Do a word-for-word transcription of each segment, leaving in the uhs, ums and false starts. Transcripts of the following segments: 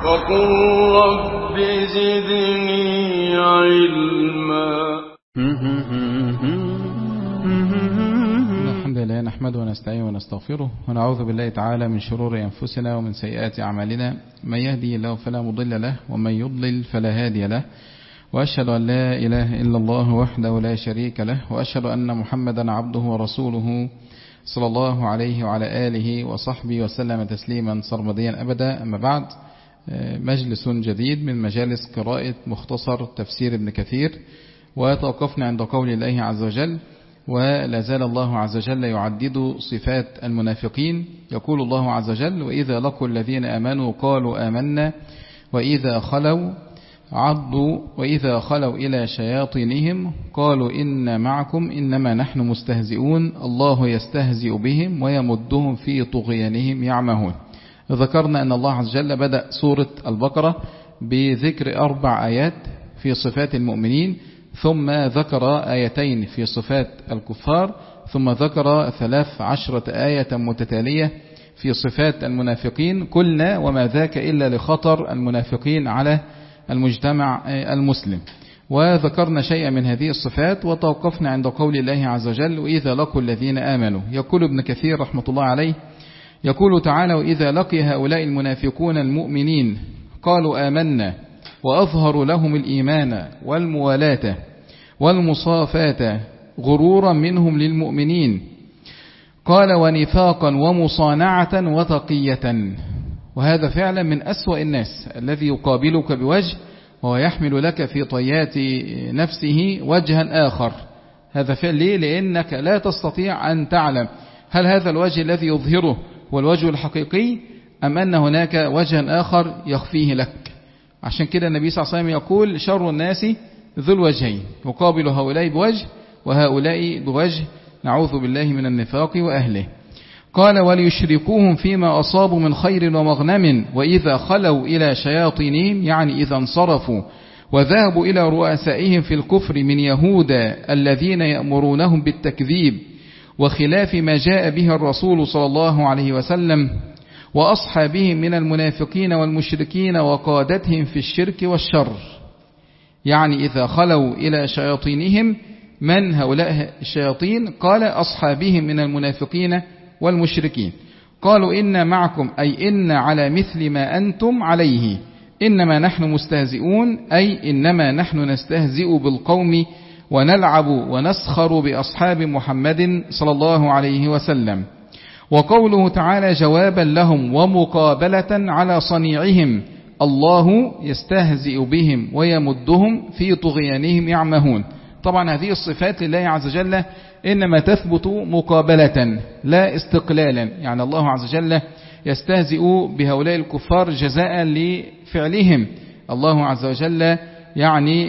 وقل رب زدني علما. الحمد لله نحمده ونستعينه ونستغفره ونعوذ بالله تعالى من شرور أنفسنا ومن سيئات أعمالنا، من يهدي الله فلا مضل له ومن يضلل فلا هادي له، وأشهد أن لا إله إلا الله وحده لا شريك له، وأشهد أن محمدا عبده ورسوله صلى الله عليه وعلى آله وصحبه وسلم تسليما سرمديا أبدا. أما بعد، مجلس جديد من مجالس قراءة مختصر تفسير ابن كثير، وتوقفنا عند قول الله عز وجل: ولا زال الله عز وجل يعدد صفات المنافقين. يقول الله عز وجل: وإذا لقوا الذين آمنوا قالوا آمنا وإذا خلوا عضوا وإذا خلوا إلى شياطينهم قالوا إن معكم إنما نحن مستهزئون الله يستهزئ بهم ويمدهم في طغيانهم يعمهون. ذكرنا أن الله عز وجل بدأ سورة البقرة بذكر أربع آيات في صفات المؤمنين، ثم ذكر آيتين في صفات الكفار، ثم ذكر ثلاث عشرة آية متتالية في صفات المنافقين. قلنا وما ذاك إلا لخطر المنافقين على المجتمع المسلم، وذكرنا شيئا من هذه الصفات، وتوقفنا عند قول الله عز وجل: وإذا لقوا الذين آمنوا. يقول ابن كثير رحمة الله عليه، يقول تعالى: وإذا لقي هؤلاء المنافقون المؤمنين قالوا آمنا وأظهروا لهم الإيمان والموالاة والمصافاة غرورا منهم للمؤمنين، قال ونفاقا ومصانعة وتقية. وهذا فعلا من أسوأ الناس، الذي يقابلك بوجه وهو يحمل لك في طيات نفسه وجها آخر. هذا فعل ليه؟ لأنك لا تستطيع أن تعلم هل هذا الوجه الذي يظهره هو الوجه الحقيقي أم أن هناك وجها آخر يخفيه لك. عشان كده النبي صلى الله عليه وسلم يقول: شر الناس ذو الوجهين، يقابل هؤلاء بوجه وهؤلاء بوجه، نعوذ بالله من النفاق وأهله. قال: وليشركوهم فيما أصابوا من خير ومغنم وإذا خلوا إلى شياطينهم، يعني إذا انصرفوا وذهبوا إلى رؤسائهم في الكفر من يهود الذين يأمرونهم بالتكذيب وخلاف ما جاء به الرسول صلى الله عليه وسلم وأصحابهم من المنافقين والمشركين وقادتهم في الشرك والشر. يعني إذا خلوا إلى شياطينهم، من هؤلاء الشياطين؟ قال: أصحابهم من المنافقين والمشركين. قالوا إن معكم أي إن على مثل ما أنتم عليه، إنما نحن مستهزئون أي إنما نحن نستهزئ بالقوم ونلعب ونسخر بأصحاب محمد صلى الله عليه وسلم. وقوله تعالى جوابا لهم ومقابلة على صنيعهم: الله يستهزئ بهم ويمدهم في طغيانهم يعمهون. طبعا هذه الصفات لله عز وجل إنما تثبت مقابلة لا استقلالا، يعني الله عز وجل يستهزئ بهؤلاء الكفار جزاء لفعلهم. الله عز وجل يعني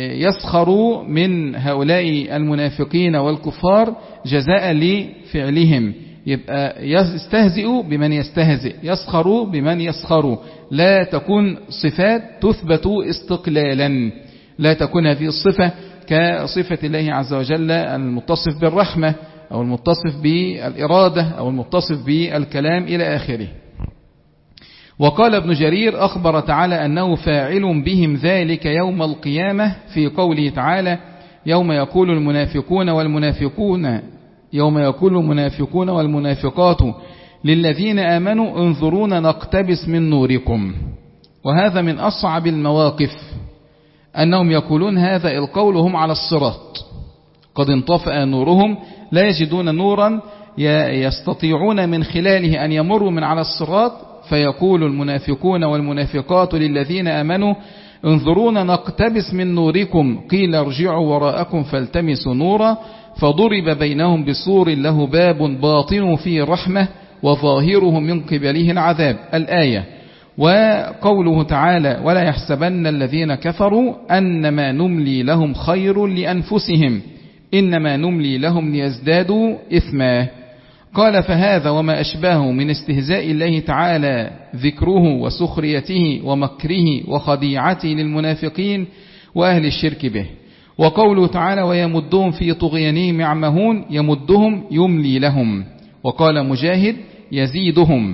يسخر من هؤلاء المنافقين والكفار جزاء لفعلهم، يبقى يستهزئ بمن يستهزئ، يسخر بمن يسخر. لا تكون صفات تثبت استقلالا، لا تكون هذه الصفة كصفة الله عز وجل المتصف بالرحمة أو المتصف بالإرادة أو المتصف بالكلام إلى آخره. وقال ابن جرير أخبر تعالى أنه فاعل بهم ذلك يوم القيامة في قوله تعالى: يوم يقول المنافقون والمنافقون يوم يقول المنافقون والمنافقات للذين آمنوا انظرونا نقتبس من نوركم. وهذا من أصعب المواقف، أنهم يقولون هذا القول هم على الصراط، قد انطفأ نورهم، لا يجدون نورا يستطيعون من خلاله أن يمروا من على الصراط، فيقول المنافقون والمنافقات للذين آمنوا انظرونا نقتبس من نوركم قيل ارجعوا وراءكم فالتمسوا نورا فضرب بينهم بسور له باب باطن فيه الرحمة وظاهره من قبله العذاب. الآية. وقوله تعالى: ولا يحسبن الذين كفروا أنما نملي لهم خير لأنفسهم إنما نملي لهم ليزدادوا إثما. قال: فهذا وما أشباهه من استهزاء الله تعالى ذكره وسخريته ومكره وخديعته للمنافقين وأهل الشرك به. وقوله تعالى: ويمدهم في طغيانهم يعمهون، يمدهم يملي لهم. وقال مجاهد: يزيدهم.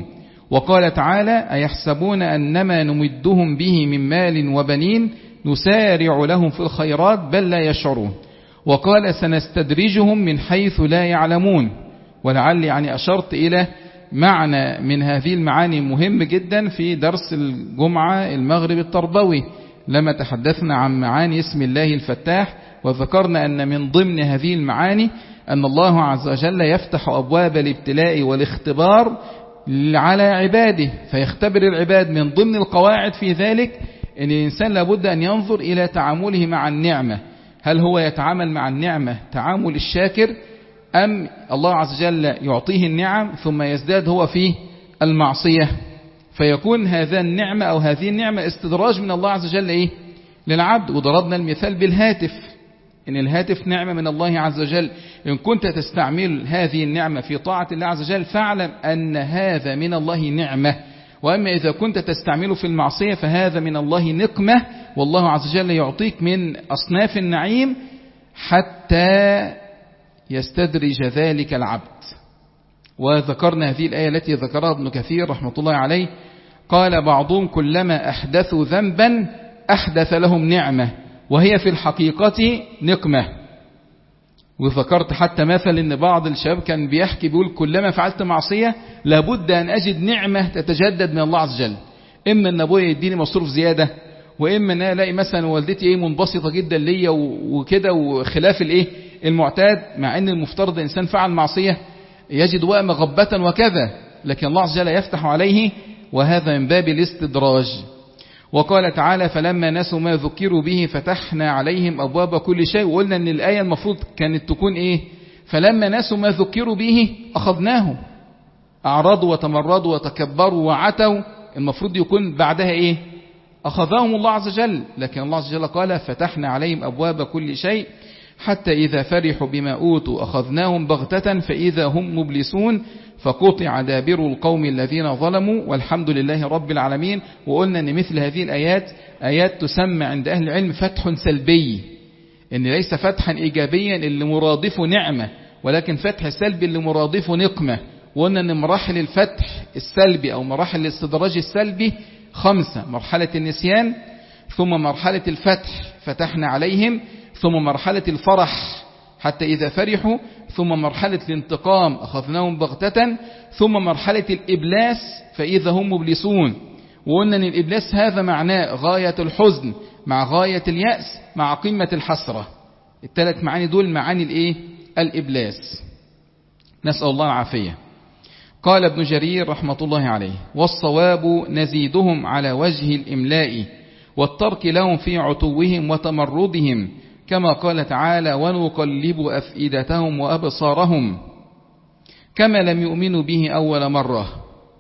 وقال تعالى أيحسبون أنما نمدهم به من مال وبنين نسارع لهم في الخيرات بل لا يشعرون. وقال سنستدرجهم من حيث لا يعلمون. ولعل يعني أشرت إلى معنى من هذه المعاني مهم جدا في درس الجمعة المغرب التربوي لما تحدثنا عن معاني اسم الله الفتاح، وذكرنا أن من ضمن هذه المعاني أن الله عز وجل يفتح أبواب الابتلاء والاختبار على عباده فيختبر العباد. من ضمن القواعد في ذلك أن الإنسان لابد أن ينظر إلى تعامله مع النعمة، هل هو يتعامل مع النعمة تعامل الشاكر أم الله عز وجل يعطيه النعم ثم يزداد هو في المعصية، فيكون هذا النعمة أو هذه النعمة استدراج من الله عز وجل إيه للعبد. وضربنا المثال بالهاتف، إن الهاتف نعمة من الله عز وجل، إن كنت تستعمل هذه النعمة في طاعة الله عز وجل فاعلم أن هذا من الله نعمة، وأما إذا كنت تستعمله في المعصية فهذا من الله نقمة، والله عز وجل يعطيك من أصناف النعيم حتى يستدرج ذلك العبد. وذكرنا هذه الآية التي ذكرها ابن كثير رحمة الله عليه، قال بعضهم كلما أحدثوا ذنبا أحدث لهم نعمة وهي في الحقيقة نقمة. وذكرت حتى مثل ان بعض الشباب كان بيحكي بيقول كلما فعلت معصية لابد أن أجد نعمة تتجدد من الله عز وجل، إما أن أبويا يديني مصروف زيادة، وإما أن ألاقي مثلا والدتي إيه منبسطة جدا ليا وكده وخلاف الإيه المعتاد، مع أن المفترض الإنسان فعل معصية يجد وقت مغبة وكذا، لكن الله عز وجل يفتح عليه، وهذا من باب الاستدراج. وقال تعالى فلما نسوا ما ذكروا به فتحنا عليهم أبواب كل شيء. وقلنا أن الآية المفروض كانت تكون إيه فلما نسوا ما ذكروا به أخذناهم، أعرضوا وتمردوا وتكبروا وعتوا، المفروض يكون بعدها إيه أخذهم الله عز وجل، لكن الله عز وجل قال فتحنا عليهم أبواب كل شيء حتى إذا فرحوا بما أوتوا أخذناهم بغتة فإذا هم مبلسون فقطع دابر القوم الذين ظلموا والحمد لله رب العالمين. وقلنا أن مثل هذه الآيات آيات تسمى عند أهل العلم فتح سلبي، إن ليس فتحا إيجابيا اللي مرادفه نعمة، ولكن فتح سلبي اللي مرادفه نقمة. وقلنا أن مراحل الفتح السلبي أو مراحل الاستدراج السلبي خمسة: مرحلة النسيان، ثم مرحلة الفتح فتحنا عليهم، ثم مرحلة الفرح حتى إذا فرحوا، ثم مرحلة الانتقام أخذناهم بغتة، ثم مرحلة الإبلاس فإذا هم مبلسون. وقلنا أن الإبلاس هذا معناه غاية الحزن مع غاية اليأس مع قمة الحسرة، الثلاث معاني دول معاني الإيه؟ الإبلاس، نسأل الله العافية. قال ابن جرير رحمة الله عليه والصواب نزيدهم على وجه الإملاء والترك لهم في عتوهم وتمردهم، كما قال تعالى ونقلب أفئدتهم وأبصارهم كما لم يؤمنوا به أول مرة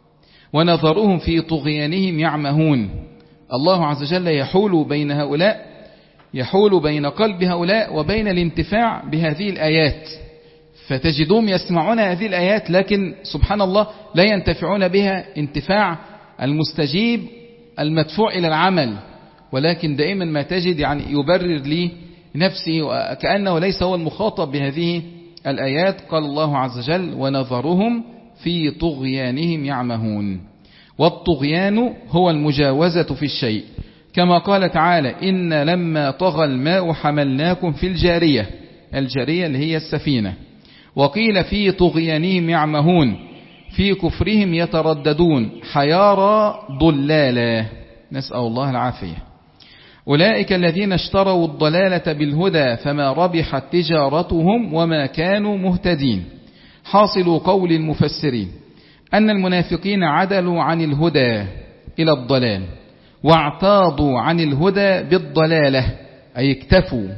ونظرهم في طغيانهم يعمهون. الله عز وجل يحول بين هؤلاء يحول بين قلب هؤلاء وبين الانتفاع بهذه الآيات، فتجدهم يسمعون هذه الآيات لكن سبحان الله لا ينتفعون بها انتفاع المستجيب المدفوع إلى العمل، ولكن دائما ما تجد يعني يبرر لي نفسه وكأنه ليس هو المخاطب بهذه الآيات. قال الله عز وجل ونظرهم في طغيانهم يعمهون، والطغيان هو المجاوزة في الشيء، كما قال تعالى إن لما طغى الماء حملناكم في الجارية، الجارية اللي هي السفينة. وقيل في طغيانهم يعمهون في كفرهم يترددون حيارى ضلالا، نسأل الله العافية. أولئك الذين اشتروا الضلالة بالهدى فما ربحت تجارتهم وما كانوا مهتدين. حاصل قول المفسرين أن المنافقين عدلوا عن الهدى إلى الضلال واعتاضوا عن الهدى بالضلالة، أي اكتفوا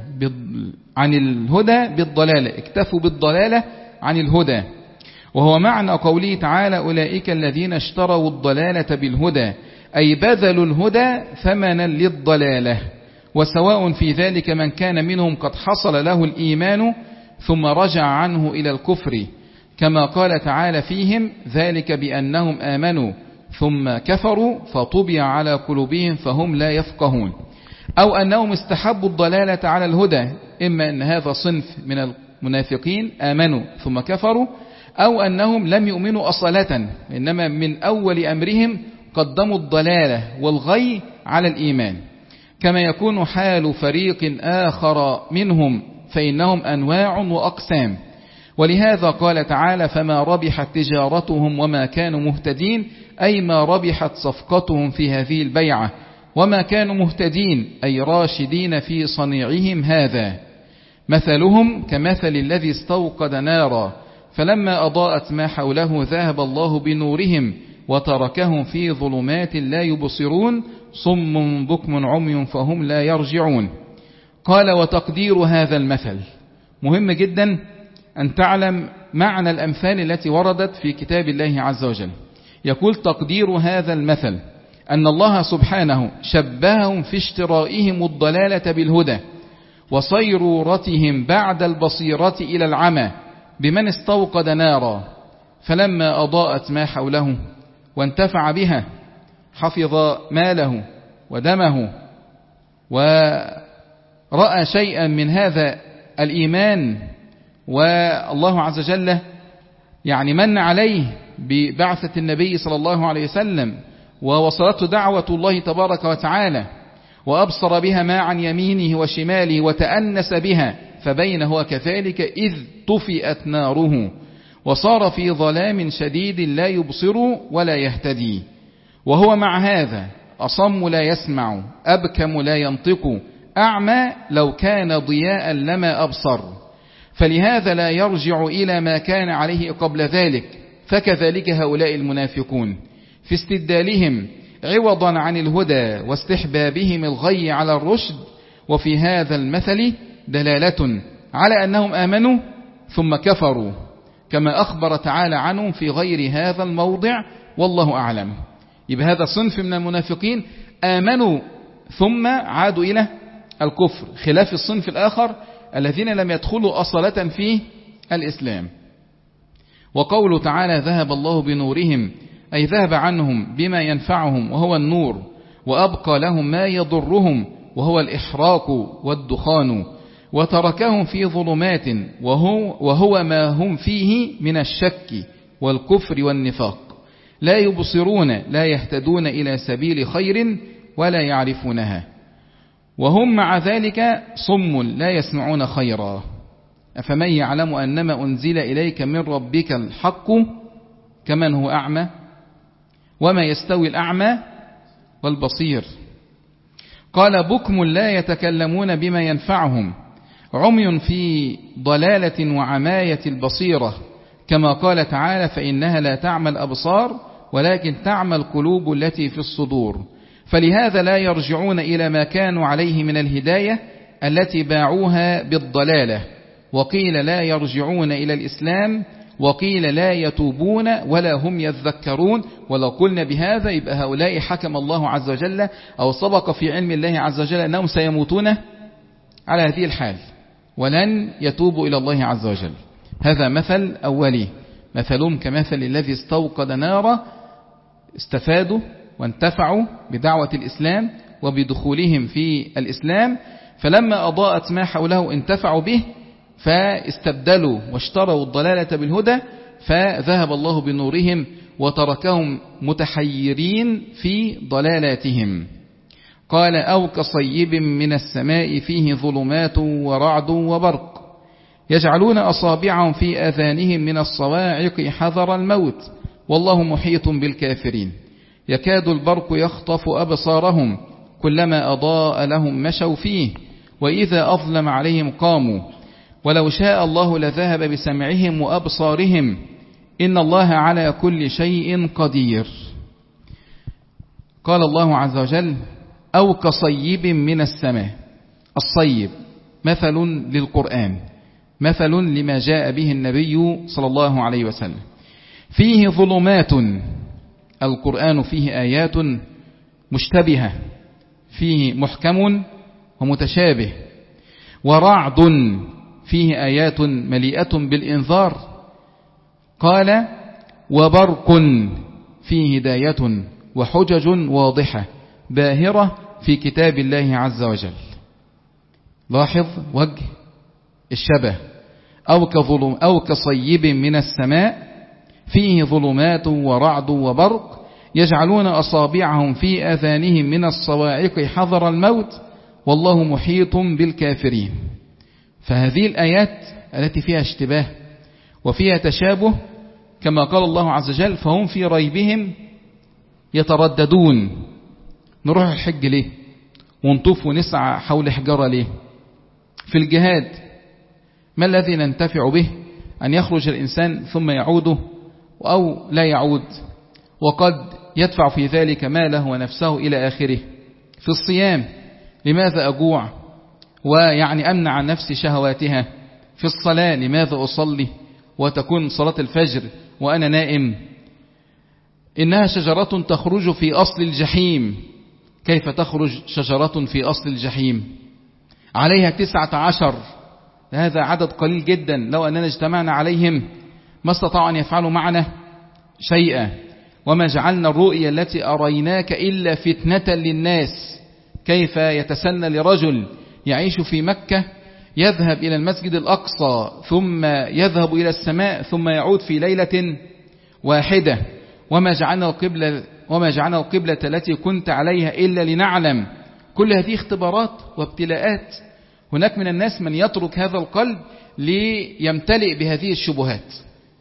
عن الهدى بالضلالة، اكتفوا بالضلالة عن الهدى. وهو معنى قوله تعالى أولئك الذين اشتروا الضلالة بالهدى، أي بذلوا الهدى ثمنا للضلالة. وسواء في ذلك من كان منهم قد حصل له الإيمان ثم رجع عنه إلى الكفر، كما قال تعالى فيهم ذلك بأنهم آمنوا ثم كفروا فطبع على قلوبهم فهم لا يفقهون، أو أنهم استحبوا الضلالة على الهدى، إما أن هذا صنف من المنافقين آمنوا ثم كفروا، أو أنهم لم يؤمنوا أصالة، إنما من أول أمرهم قدموا الضلالة والغي على الإيمان، كما يكون حال فريق آخر منهم فإنهم أنواع وأقسام. ولهذا قال تعالى: فما ربحت تجارتهم وما كانوا مهتدين، أي ما ربحت صفقتهم في هذه البيعة، وما كانوا مهتدين أي راشدين في صنيعهم هذا. مثلهم كمثل الذي استوقد نارا فلما أضاءت ما حوله ذهب الله بنورهم وتركهم في ظلمات لا يبصرون صم بكم عمي فهم لا يرجعون. قال: وتقدير هذا المثل. مهم جدا أن تعلم معنى الأمثال التي وردت في كتاب الله عز وجل. يقول: تقدير هذا المثل أن الله سبحانه شبههم في اشترائهم الضلالة بالهدى وصيرورتهم بعد البصيرة إلى العمى بمن استوقد نارا فلما أضاءت ما حوله وانتفع بها حفظ ماله ودمه ورأى شيئا من هذا الإيمان، والله عز وجل يعني من عليه ببعثة النبي صلى الله عليه وسلم ووصلته دعوة الله تبارك وتعالى، وأبصر بها ما عن يمينه وشماله وتأنس بها، فبين هو كذلك إذ طفئت ناره وصار في ظلام شديد لا يبصر ولا يهتدي، وهو مع هذا أصم لا يسمع أبكم لا ينطق أعمى لو كان ضياء لما أبصر، فلهذا لا يرجع إلى ما كان عليه قبل ذلك. فكذلك هؤلاء المنافقون في استدلالهم عوضا عن الهدى واستحبابهم الغي على الرشد. وفي هذا المثل دلالة على أنهم آمنوا ثم كفروا، كما أخبر تعالى عنهم في غير هذا الموضع، والله أعلم. يبقى هذا صنف من المنافقين آمنوا ثم عادوا إلى الكفر، خلاف الصنف الآخر الذين لم يدخلوا أصالة في الإسلام. وقوله تعالى: ذهب الله بنورهم، أي ذهب عنهم بما ينفعهم وهو النور، وأبقى لهم ما يضرهم وهو الإحراق والدخان، وتركهم في ظلمات وهو, وهو ما هم فيه من الشك والكفر والنفاق، لا يبصرون لا يهتدون إلى سبيل خير ولا يعرفونها، وهم مع ذلك صم لا يسمعون خيرا. أفمن يعلم أنما أنزل إليك من ربك الحق كمن هو أعمى وما يستوي الأعمى والبصير. قال: بكم لا يتكلمون بما ينفعهم، عمي في ضلالة وعماية البصيرة، كما قال تعالى: فإنها لا تعمى الأبصار ولكن تعمى القلوب التي في الصدور. فلهذا لا يرجعون إلى ما كانوا عليه من الهداية التي باعوها بالضلالة. وقيل لا يرجعون إلى الإسلام، وقيل لا يتوبون ولا هم يذكرون. ولو قلنا بهذا يبقى هؤلاء حكم الله عز وجل أو سبق في علم الله عز وجل أنهم سيموتون على هذه الحال ولن يتوبوا إلى الله عز وجل. هذا مثل أولي، مثلهم كمثل الذي استوقد نارا، استفادوا وانتفعوا بدعوة الإسلام وبدخولهم في الإسلام، فلما أضاءت ما حوله انتفعوا به فاستبدلوا واشتروا الضلالة بالهدى، فذهب الله بنورهم وتركهم متحيرين في ضلالاتهم. قال: أو كصيب من السماء فيه ظلمات ورعد وبرق يجعلون أصابعهم في آذانهم من الصواعق حذر الموت والله محيط بالكافرين، يكاد البرق يخطف أبصارهم كلما أضاء لهم مشوا فيه وإذا أظلم عليهم قاموا ولو شاء الله لذهب بسمعهم وأبصارهم إن الله على كل شيء قدير. قال الله عز وجل: أو كصيب من السماء. الصيب مثل للقرآن، مثل لما جاء به النبي صلى الله عليه وسلم. فيه ظلمات، القرآن فيه آيات مشتبهة، فيه محكم ومتشابه. ورعد، فيه آيات مليئة بالإنذار. قال: وبرق، فيه هداية وحجج واضحة باهرة في كتاب الله عز وجل. لاحظ وجه الشبه. أو كظلم أو كصيب من السماء فيه ظلمات ورعد وبرق يجعلون أصابعهم في آذانهم من الصواعق حذر الموت والله محيط بالكافرين. فهذه الآيات التي فيها اشتباه وفيها تشابه كما قال الله عز وجل فهم في ريبهم يترددون، نروح الحج ليه ونطوف ونسعى حول حجرة ليه؟ في الجهاد ما الذي ننتفع به؟ أن يخرج الإنسان ثم يعود أو لا يعود، وقد يدفع في ذلك ماله ونفسه إلى آخره. في الصيام لماذا أجوع ويعني أمنع عن نفسي شهواتها؟ في الصلاة لماذا أصلي وتكون صلاة الفجر وأنا نائم؟ إنها شجرة تخرج في أصل الجحيم. كيف تخرج شجرة في أصل الجحيم؟ عليها تسعة عشر، هذا عدد قليل جدا، لو أننا اجتمعنا عليهم ما استطاعوا أن يفعلوا معنا شيئا. وما جعلنا الرؤيا التي أريناك إلا فتنة للناس. كيف يتسنى لرجل يعيش في مكة يذهب إلى المسجد الأقصى ثم يذهب إلى السماء ثم يعود في ليلة واحدة؟ وما جعلنا القبلة وما جعلنا القبلة التي كنت عليها إلا لنعلم. كل هذه اختبارات وابتلاءات. هناك من الناس من يترك هذا القلب ليمتلئ بهذه الشبهات،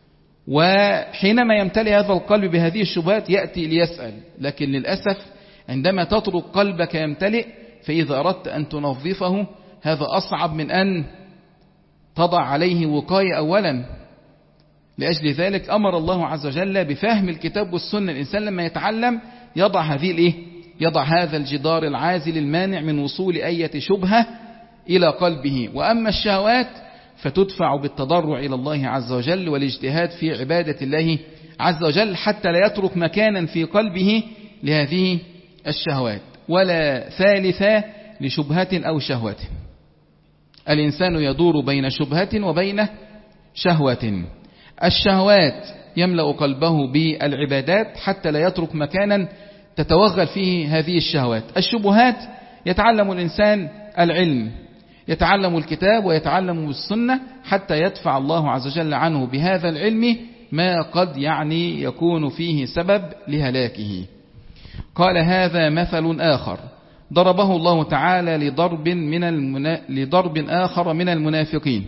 وحينما يمتلئ هذا القلب بهذه الشبهات يأتي ليسأل. لكن للأسف عندما تترك قلبك يمتلئ فإذا أردت أن تنظفه هذا أصعب من أن تضع عليه وقاية أولا. لأجل ذلك أمر الله عز وجل بفهم الكتاب والسنة. الإنسان لما يتعلم يضع هذه الإيه؟ يضع هذا الجدار العازل المانع من وصول أي شبهة إلى قلبه. وأما الشهوات فتدفع بالتضرع إلى الله عز وجل والاجتهاد في عبادة الله عز وجل حتى لا يترك مكانا في قلبه لهذه الشهوات. ولا ثالثة لشبهة أو شهوة. الإنسان يدور بين شبهة وبين شهوة. الشهوات يملأ قلبه بالعبادات حتى لا يترك مكانا تتوغل فيه هذه الشهوات. الشبهات يتعلم الإنسان العلم، يتعلم الكتاب ويتعلم السنة حتى يدفع الله عز وجل عنه بهذا العلم ما قد يعني يكون فيه سبب لهلاكه. قال هذا مثل آخر ضربه الله تعالى لضرب, من المنا... لضرب آخر من المنافقين،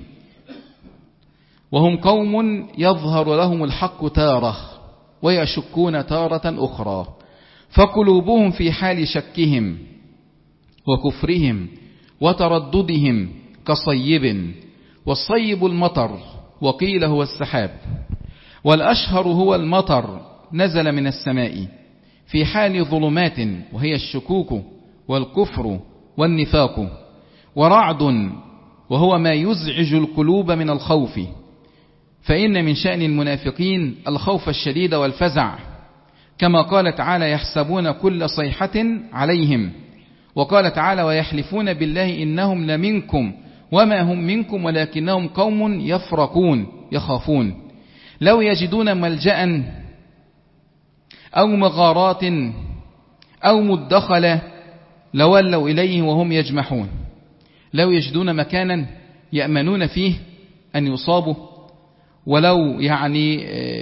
وهم قوم يظهر لهم الحق تارة ويشكون تارة أخرى، فقلوبهم في حال شكهم وكفرهم وترددهم كصيب، والصيب المطر وقيل هو السحاب، والأشهر هو المطر نزل من السماء في حال ظلمات وهي الشكوك والكفر والنفاق، ورعد وهو ما يزعج القلوب من الخوف، فإن من شأن المنافقين الخوف الشديد والفزع، كما قال تعالى يحسبون كل صيحة عليهم، وقال تعالى ويحلفون بالله إنهم لمنكم وما هم منكم ولكنهم قوم يفرقون يخافون، لو يجدون ملجأ أو مغارات أو مدخلا لولوا إليه وهم يجمحون. لو يجدون مكانا يأمنون فيه أن يصابوا، ولو يعني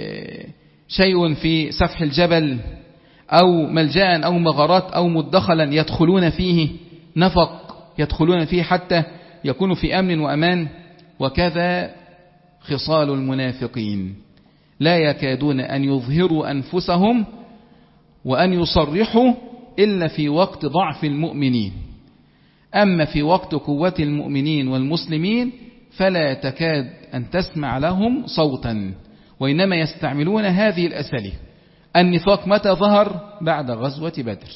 شيء في سفح الجبل أو ملجأ أو مغارات أو مدخلا يدخلون فيه، نفق يدخلون فيه حتى يكونوا في أمن وأمان. وكذا خصال المنافقين، لا يكادون أن يظهروا أنفسهم وأن يصرحوا إلا في وقت ضعف المؤمنين، أما في وقت قوة المؤمنين والمسلمين فلا تكاد أن تسمع لهم صوتا، وإنما يستعملون هذه الأساليب. النفاق متى ظهر؟ بعد غزوة بدر.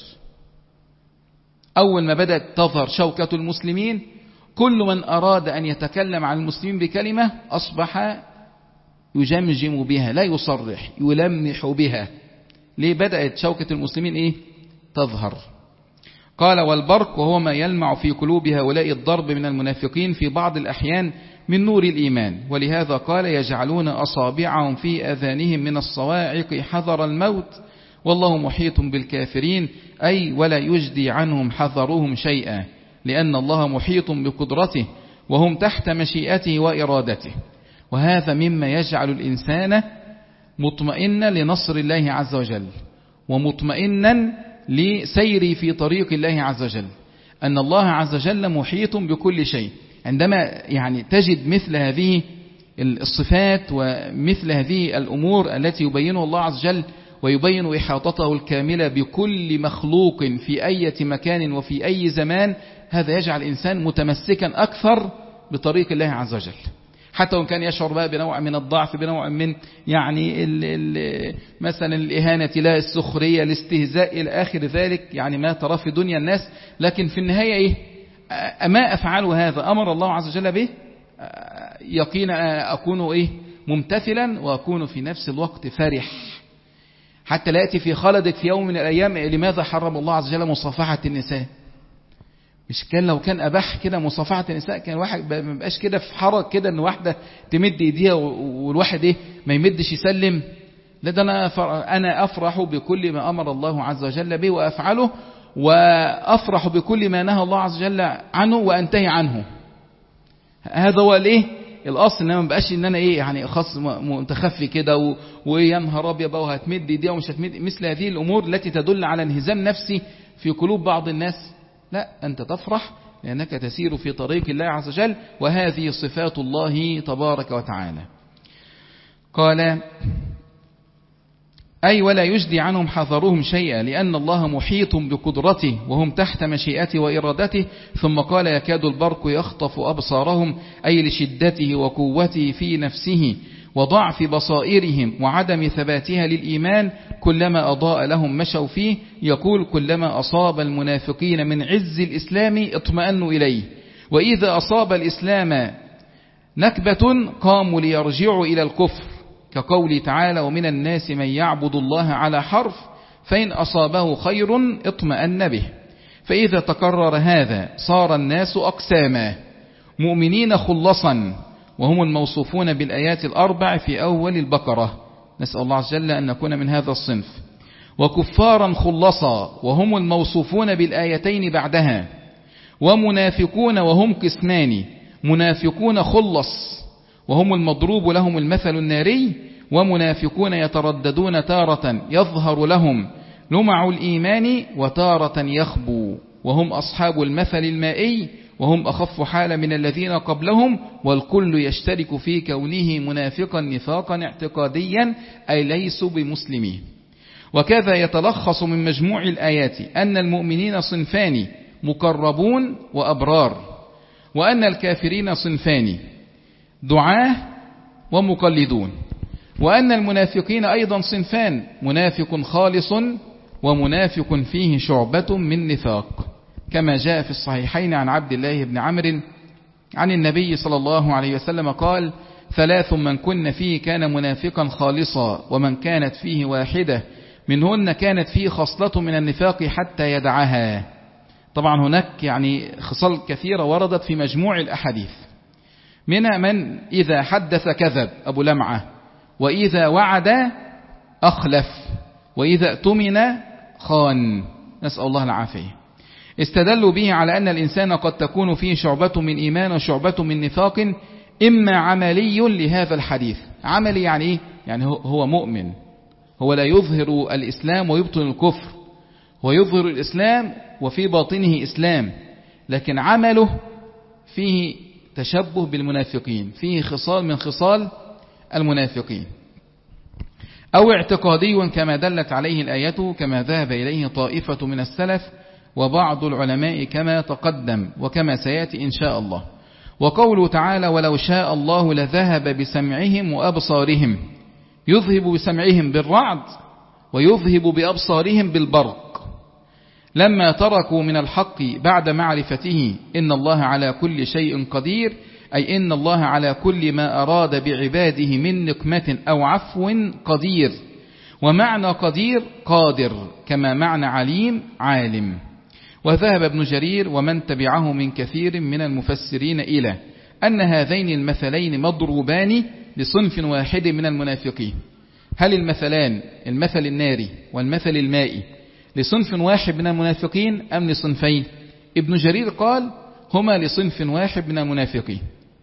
أول ما بدأت تظهر شوكة المسلمين كل من أراد أن يتكلم عن المسلمين بكلمة أصبح يجمجم بها، لا يصرح، يلمح بها. ليه؟ بدأت شوكة المسلمين إيه؟ تظهر. قال والبرق وهو ما يلمع في قلوب هؤلاء الضرب من المنافقين في بعض الأحيان من نور الإيمان، ولهذا قال يجعلون أصابعهم في أذانهم من الصواعق حذر الموت والله محيط بالكافرين، أي ولا يجدي عنهم حذرهم شيئا، لأن الله محيط بقدرته وهم تحت مشيئته وإرادته. وهذا مما يجعل الإنسان مطمئنا لنصر الله عز وجل ومطمئنا لسيري في طريق الله عز وجل، أن الله عز وجل محيط بكل شيء. عندما يعني تجد مثل هذه الصفات ومثل هذه الأمور التي يبينها الله عز وجل ويبين إحاطته الكاملة بكل مخلوق في أي مكان وفي أي زمان، هذا يجعل الإنسان متمسكا أكثر بطريق الله عز وجل، حتى وإن كان يشعر بقى بنوع من الضعف، بنوع من يعني ال ال مثلا الإهانة لا، السخرية، الاستهزاء إلى آخر ذلك، يعني ما ترى في دنيا الناس. لكن في النهاية إيه؟ أما أفعل هذا أمر الله عز وجل به، يقين أكون إيه؟ ممتثلا، وأكون في نفس الوقت فرح. حتى لا يأتي في خلدك في يوم من الأيام لماذا حرم الله عز وجل مصافحة النساء؟ مش كان لو كان أباح كده مصافحة النساء كان واحد ما بقاش كده في حرج كده ان واحدة تمد ايديها والواحد ايه ما يمدش يسلم؟ لا، ده انا انا افرح بكل ما امر الله عز وجل به وافعله، وافرح بكل ما نهى الله عز وجل عنه وانتهي عنه. هذا هو الايه الاصل، انما ما بقاش ان انا ايه يعني خاص متخفي كده ويا نهار ابيض وهتمد ايديها ومش هتمد، مثل هذه الامور التي تدل على انهزام نفسي في قلوب بعض الناس. لا، أنت تفرح لأنك تسير في طريق الله عز وجل، وهذه صفات الله تبارك وتعالى. قال: أي ولا يجدي عنهم حذرهم شيئا، لأن الله محيط بقدرته وهم تحت مشيئته وإرادته. ثم قال: يكاد البرق يخطف أبصارهم، أي لشدته وقوته في نفسه وضعف بصائرهم وعدم ثباتها للإيمان، كلما أضاء لهم مشوا فيه. يقول: كلما أصاب المنافقين من عز الإسلام اطمأنوا إليه، وإذا أصاب الإسلام نكبة قاموا ليرجعوا إلى الكفر، كقول تعالى: ومن الناس من يعبد الله على حرف، فإن أصابه خير اطمأن به. فإذا تكرر هذا صار الناس أقساما: مؤمنين خلصا وهم الموصوفون بالآيات الأربع في أول البقرة، نسأل الله عز وجل أن نكون من هذا الصنف، وكفارا خلصا وهم الموصوفون بالآيتين بعدها، ومنافقون وهم قسمان: منافقون خلص وهم المضروب لهم المثل الناري، ومنافقون يترددون تارة يظهر لهم لمع الإيمان وتارة يخبو، وهم أصحاب المثل المائي، وهم أخف حال من الذين قبلهم، والكل يشترك في كونه منافقا نفاقا اعتقاديا، أي ليسوا بمسلمين. وكذا يتلخص من مجموع الآيات أن المؤمنين صنفان: مقربون وأبرار، وأن الكافرين صنفان: دعاة ومقلدون، وأن المنافقين أيضا صنفان: منافق خالص ومنافق فيه شعبة من نفاق، كما جاء في الصحيحين عن عبد الله بن عمرو عن النبي صلى الله عليه وسلم قال: ثلاث من كن فيه كان منافقا خالصا، ومن كانت فيه واحدة منهن كانت فيه خصلة من النفاق حتى يدعها. طبعا هناك يعني خصال كثيرة وردت في مجموع الأحاديث، منها من إذا حدث كذب أبو لمعة، وإذا وعد أخلف، وإذا اؤتمن خان، نسأل الله العافية. استدلوا به على أن الإنسان قد تكون فيه شعبة من إيمان وشعبة من نفاق، إما عملي لهذا الحديث. عملي يعني إيه؟ يعني هو مؤمن، هو لا يظهر الإسلام ويبطن الكفر، هو يظهر الإسلام وفي باطنه إسلام، لكن عمله فيه تشبه بالمنافقين، فيه خصال من خصال المنافقين. أو اعتقادي كما دلت عليه الآية، كما ذهب إليه طائفة من السلف وبعض العلماء كما تقدم وكما سيأتي إن شاء الله. وقوله تعالى: ولو شاء الله لذهب بسمعهم وأبصارهم، يذهب بسمعهم بالرعد ويذهب بأبصارهم بالبرق، لما تركوا من الحق بعد معرفته إن الله على كل شيء قدير، أي إن الله على كل ما أراد بعباده من نقمة أو عفو قدير. ومعنى قدير قادر، كما معنى عليم عالم. وذهب ابن جرير ومن تبعه من كثير من المفسرين إلى أن هذين المثلين مضروبان لصنف واحد من المنافقين. هل المثلان، المثل الناري والمثل المائي، لصنف واحد من المنافقين أم لصنفين؟ ابن جرير قال: هما لصنف واحد من المنافقين.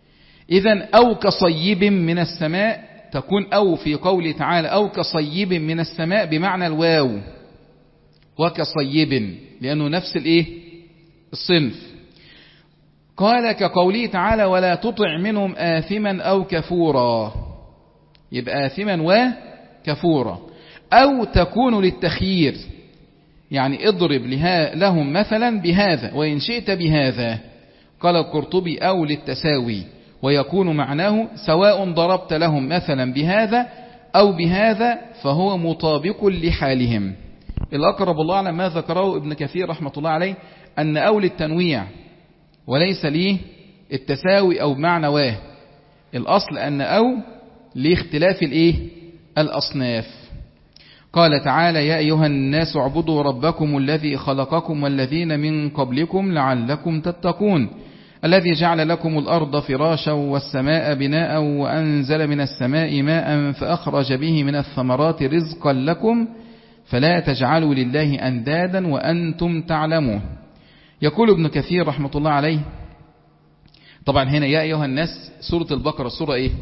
إذن أو كصيب من السماء تكون أو في قوله تعالى أو كصيب من السماء بمعنى الواو، وكصيب لأنه نفس الإيه الصنف. قال كقوله تعالى ولا تطع منهم آثما أو كفورا، يبقى آثما وكفورا. أو تكون للتخيير، يعني اضرب لهم مثلا بهذا وإن شئت بهذا. قال القرطبي أو للتساوي، ويكون معناه سواء ضربت لهم مثلا بهذا أو بهذا فهو مطابق لحالهم. الأقرب الله على ما ذكره ابن كثير رحمة الله عليه أن أو للتنويع وليس ليه التساوي أو معنى واه. الأصل أن أو لاختلاف الإيه الأصناف. قال تعالى يا أيها الناس اعبدوا ربكم الذي خلقكم والذين من قبلكم لعلكم تتقون الذي جعل لكم الأرض فراشا والسماء بناء وأنزل من السماء ماء فأخرج به من الثمرات رزقا لكم فلا تجعلوا لله أندادا وأنتم تعلمون. يقول ابن كثير رحمة الله عليه، طبعا هنا يا أيها الناس سورة البقرة سورة إيه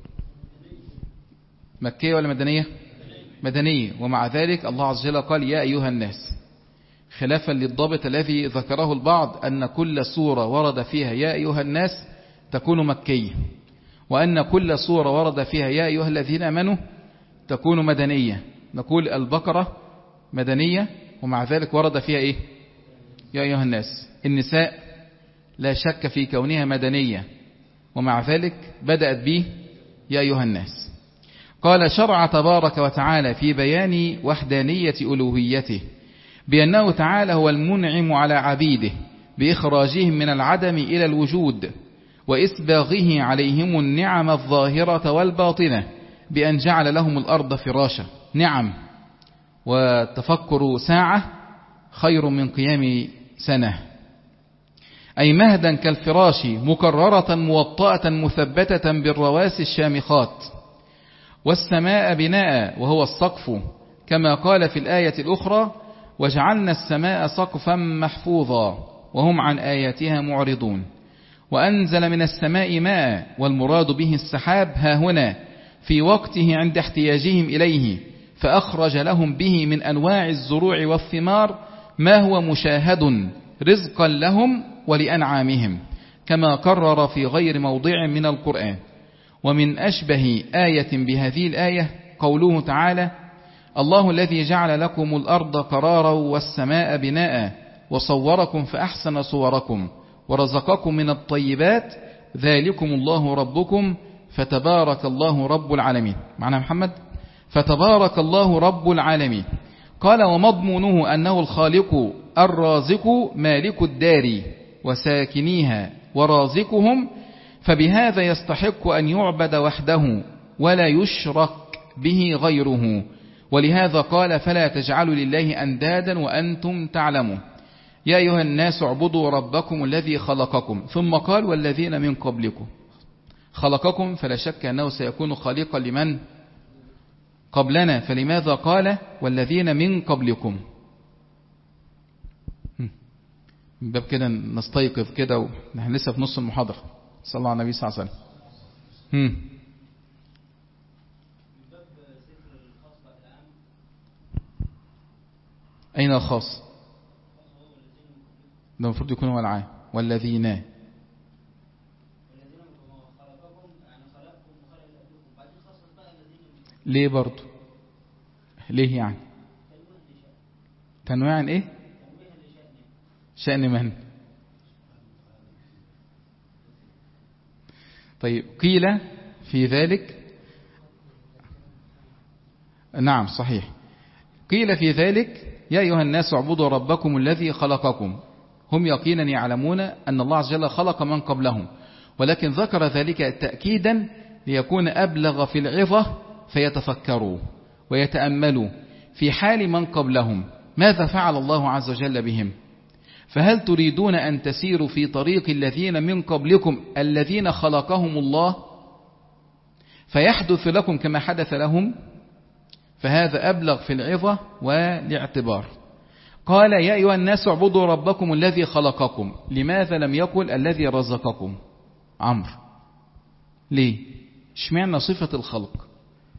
مكية ولا مدنية؟ مدنية. ومع ذلك الله عز وجل قال يا أيها الناس، خلافا للضابط الذي ذكره البعض أن كل سورة ورد فيها يا أيها الناس تكون مكية، وأن كل سورة ورد فيها يا أيها الذين آمنوا تكون مدنية. نقول البقرة مدنية ومع ذلك ورد فيها إيه يا أيها الناس. النساء لا شك في كونها مدنية ومع ذلك بدأت به يا أيها الناس. قال شرع تبارك وتعالى في بيان وحدانية ألوهيته بأنه تعالى هو المنعم على عبيده بإخراجهم من العدم إلى الوجود وإسباغه عليهم النعم الظاهرة والباطنة بأن جعل لهم الأرض فراشا. نعم، وتفكر ساعة خير من قيام سنة، أي مهدا كالفراش مكررة موطأة مثبتة بالرواسي الشامخات. والسماء بناء وهو السقف كما قال في الآية الأخرى وجعلنا السماء سقفا محفوظا وهم عن آياتها معرضون. وأنزل من السماء ماء والمراد به السحاب ها هنا في وقته عند احتياجهم إليه فأخرج لهم به من أنواع الزروع والثمار ما هو مشاهد رزقا لهم ولأنعامهم كما قرر في غير موضع من القرآن. ومن أشبه آية بهذه الآية قوله تعالى الله الذي جعل لكم الأرض قرارا والسماء بناء وصوركم فأحسن صوركم ورزقكم من الطيبات ذلكم الله ربكم فتبارك الله رب العالمين. معنى محمد فتبارك الله رب العالمين. قال ومضمونه أنه الخالق الرازق مالك الدار وساكنيها ورازقهم فبهذا يستحق أن يعبد وحده ولا يشرك به غيره. ولهذا قال فلا تجعلوا لله أندادا وأنتم تعلمون. يا أيها الناس اعبدوا ربكم الذي خلقكم ثم قال والذين من قبلكم. خلقكم فلا شك أنه سيكون خالقا لمن قبلنا، فلماذا قال والذين من قبلكم؟ من باب كده نستيقظ كده ونحن لسه في نص المحاضرة. صلى الله عليه النبي صلى الله عليه وسلم. هم. أين الخاص؟ ده المفروض يكون هو العام والذين. ليه برضو؟ ليه يعني؟ تنويع عن ايه؟ شأن من؟ طيب قيل في ذلك نعم صحيح قيل في ذلك يا أيها الناس اعبدوا ربكم الذي خلقكم. هم يقينا يعلمون أن الله عز وجل خلق من قبلهم ولكن ذكر ذلك تأكيدا ليكون أبلغ في العظة فيتفكروا ويتأملوا في حال من قبلهم ماذا فعل الله عز وجل بهم. فهل تريدون أن تسيروا في طريق الذين من قبلكم الذين خلقهم الله فيحدث لكم كما حدث لهم؟ فهذا أبلغ في العظة والاعتبار. قال يا أيها الناس اعبدوا ربكم الذي خلقكم. لماذا لم يقل الذي رزقكم؟ عمرو ليه؟ اشمعنى صفة الخلق؟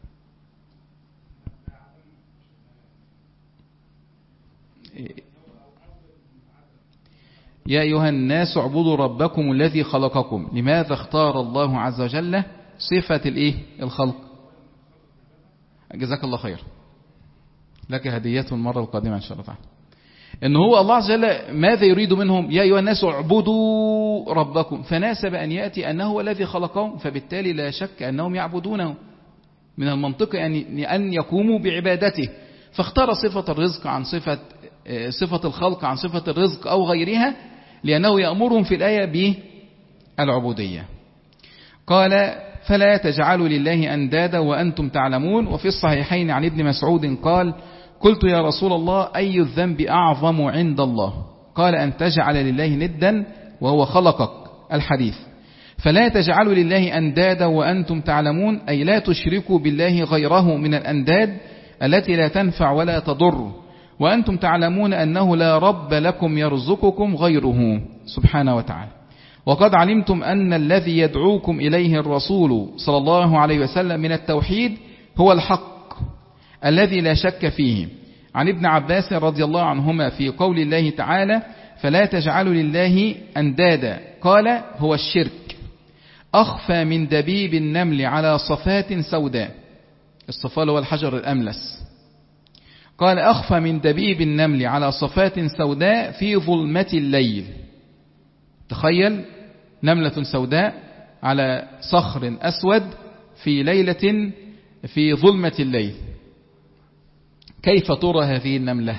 يا أيها الناس اعبدوا ربكم الذي خلقكم. لماذا اختار الله عز وجل صفة الايه الخلق؟ جزاك الله خير، لك هدية المرة القادمة إن شاء الله تعالى. إن هو الله عز وجل ماذا يريد منهم؟ يا أيها الناس اعبدوا ربكم، فناسب أن يأتي أنه هو الذي خلقهم، فبالتالي لا شك أنهم يعبدونه، من المنطق أن يقوموا بعبادته، فاختار صفة الرزق عن صفة صفة الخلق عن صفة الرزق أو غيرها، لأنه يأمرهم في الآية بالعبودية. قال فلا تجعلوا لله أندادا وأنتم تعلمون. وفي الصحيحين عن ابن مسعود قال قلت يا رسول الله أي الذنب أعظم عند الله؟ قال أن تجعل لله ندا وهو خلقك. الحديث. فلا تجعلوا لله أندادا وأنتم تعلمون، أي لا تشركوا بالله غيره من الأنداد التي لا تنفع ولا تضر، وأنتم تعلمون أنه لا رب لكم يرزقكم غيره سبحانه وتعالى. وقد علمتم أن الذي يدعوكم إليه الرسول صلى الله عليه وسلم من التوحيد هو الحق الذي لا شك فيه. عن ابن عباس رضي الله عنهما في قول الله تعالى فلا تجعلوا لله أندادا، قال هو الشرك أخفى من دبيب النمل على صفات سوداء. الصفال هو الحجر الأملس. قال أخفى من دبيب النمل على صفات سوداء في ظلمة الليل. تخيل نملة سوداء على صخر أسود في ليلة في ظلمة الليل، كيف ترى هذه النملة؟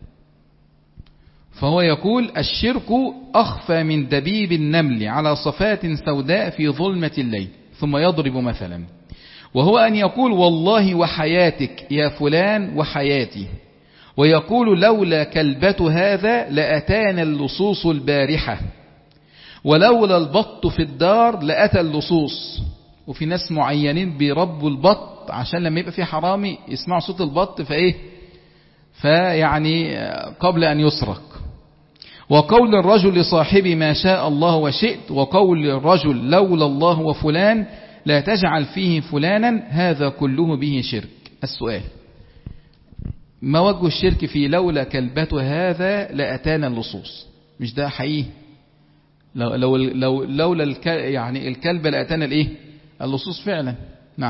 فهو يقول الشرك أخفى من دبيب النمل على صفات سوداء في ظلمة الليل. ثم يضرب مثلا، وهو أن يقول والله وحياتك يا فلان وحياتي، ويقول لولا كلبة هذا لأتانا اللصوص البارحة، ولولا البط في الدار لأتى اللصوص. وفي ناس معينين بيربوا البط عشان لما يبقى في حرامي يسمعوا صوت البط فإيه فيعني قبل أن يسرق. وقول الرجل لصاحبي ما شاء الله وشئت، وقول الرجل لولا الله وفلان لا تجعل فيه فلانا، هذا كله به شرك. السؤال ما وجه الشرك في لولا كلبة هذا لأتانا اللصوص؟ مش ده حقيقي؟ لو لو لو لولا الك يعني الكلب لأتانا الايه اللصوص فعلا. نعم.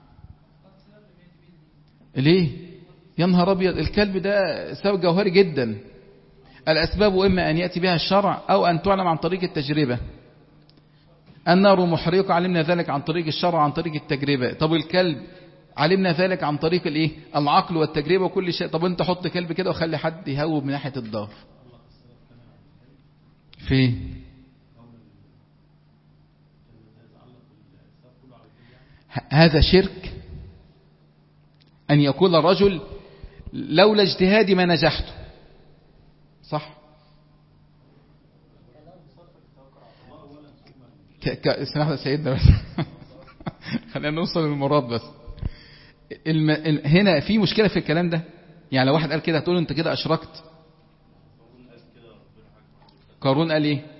ليه يا نهار ابيض؟ الكلب ده سبب جوهري جدا. الأسباب إما أن يأتي بها الشرع أو أن تعلم عن طريق التجربة. النار محرقة علمنا ذلك عن طريق الشرع عن طريق التجربة. طب الكلب علمنا ذلك عن طريق الايه العقل والتجربة وكل شيء. طب انت حط كلب كده وخلي حد يهوب من ناحية الدار في هذا شرك. أن يقول الرجل لولا اجتهادي ما نجحت، صح؟ اسمح سيدنا بس خلينا نوصل للمراد بس. الم... هنا في مشكلة في الكلام ده. يعني لو واحد قال كده هتقول انت كده أشركت. قارون قال ايه؟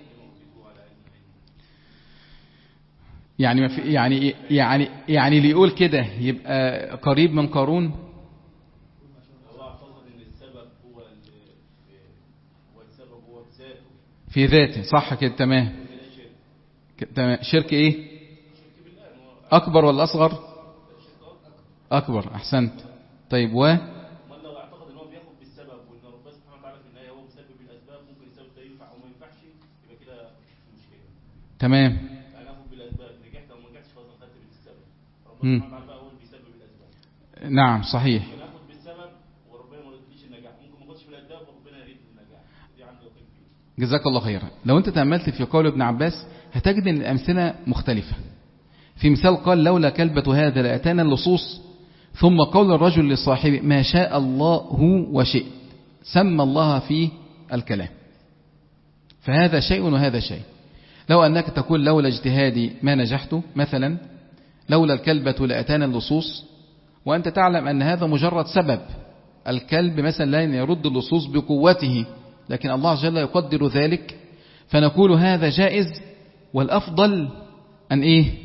يعني ما في يعني يعني يعني اللي يقول كده يبقى قريب من قارون. هو اعتقد ان السبب هو هو السبب هو بذاته في ذاته، صح كده؟ تمام تمام. شرك ايه؟ اكبر ولا اصغر؟ اكبر. احسنت. طيب و امال لو اعتقد ان هو بياخد بالسبب وان ربنا سبحانه وتعالى في النهايه هو مسبب الاسباب، ممكن السبب ده ينفع او ما ينفعش، يبقى كده مش مشكله. تمام. يعني اخد بالاسباب، نجحت او ما نجحتش خلاص خدت بالسبب. ربنا سبحانه وتعالى بقى هو اللي بيسبب الاسباب. نعم صحيح. ناخد بالسبب وربنا ما يريدليش النجاح، ممكن ما اخدش بالاسباب وربنا يريد النجاح. دي عنده يقين فيه. جزاك الله خيرا. لو انت تأملت في قول ابن عباس هتجد ان الامثله مختلفه. في مثال قال لولا كلبة هذا لأتانا اللصوص، ثم قول الرجل لصاحبه ما شاء الله وشئت، سمى الله في الكلام. فهذا شيء وهذا شيء. لو أنك تقول لولا اجتهادي ما نجحت مثلا، لولا الكلبة لأتانا اللصوص، وأنت تعلم أن هذا مجرد سبب. الكلب مثلا لا يرد اللصوص بقوته، لكن الله جل يقدر ذلك، فنقول هذا جائز. والأفضل أن إيه؟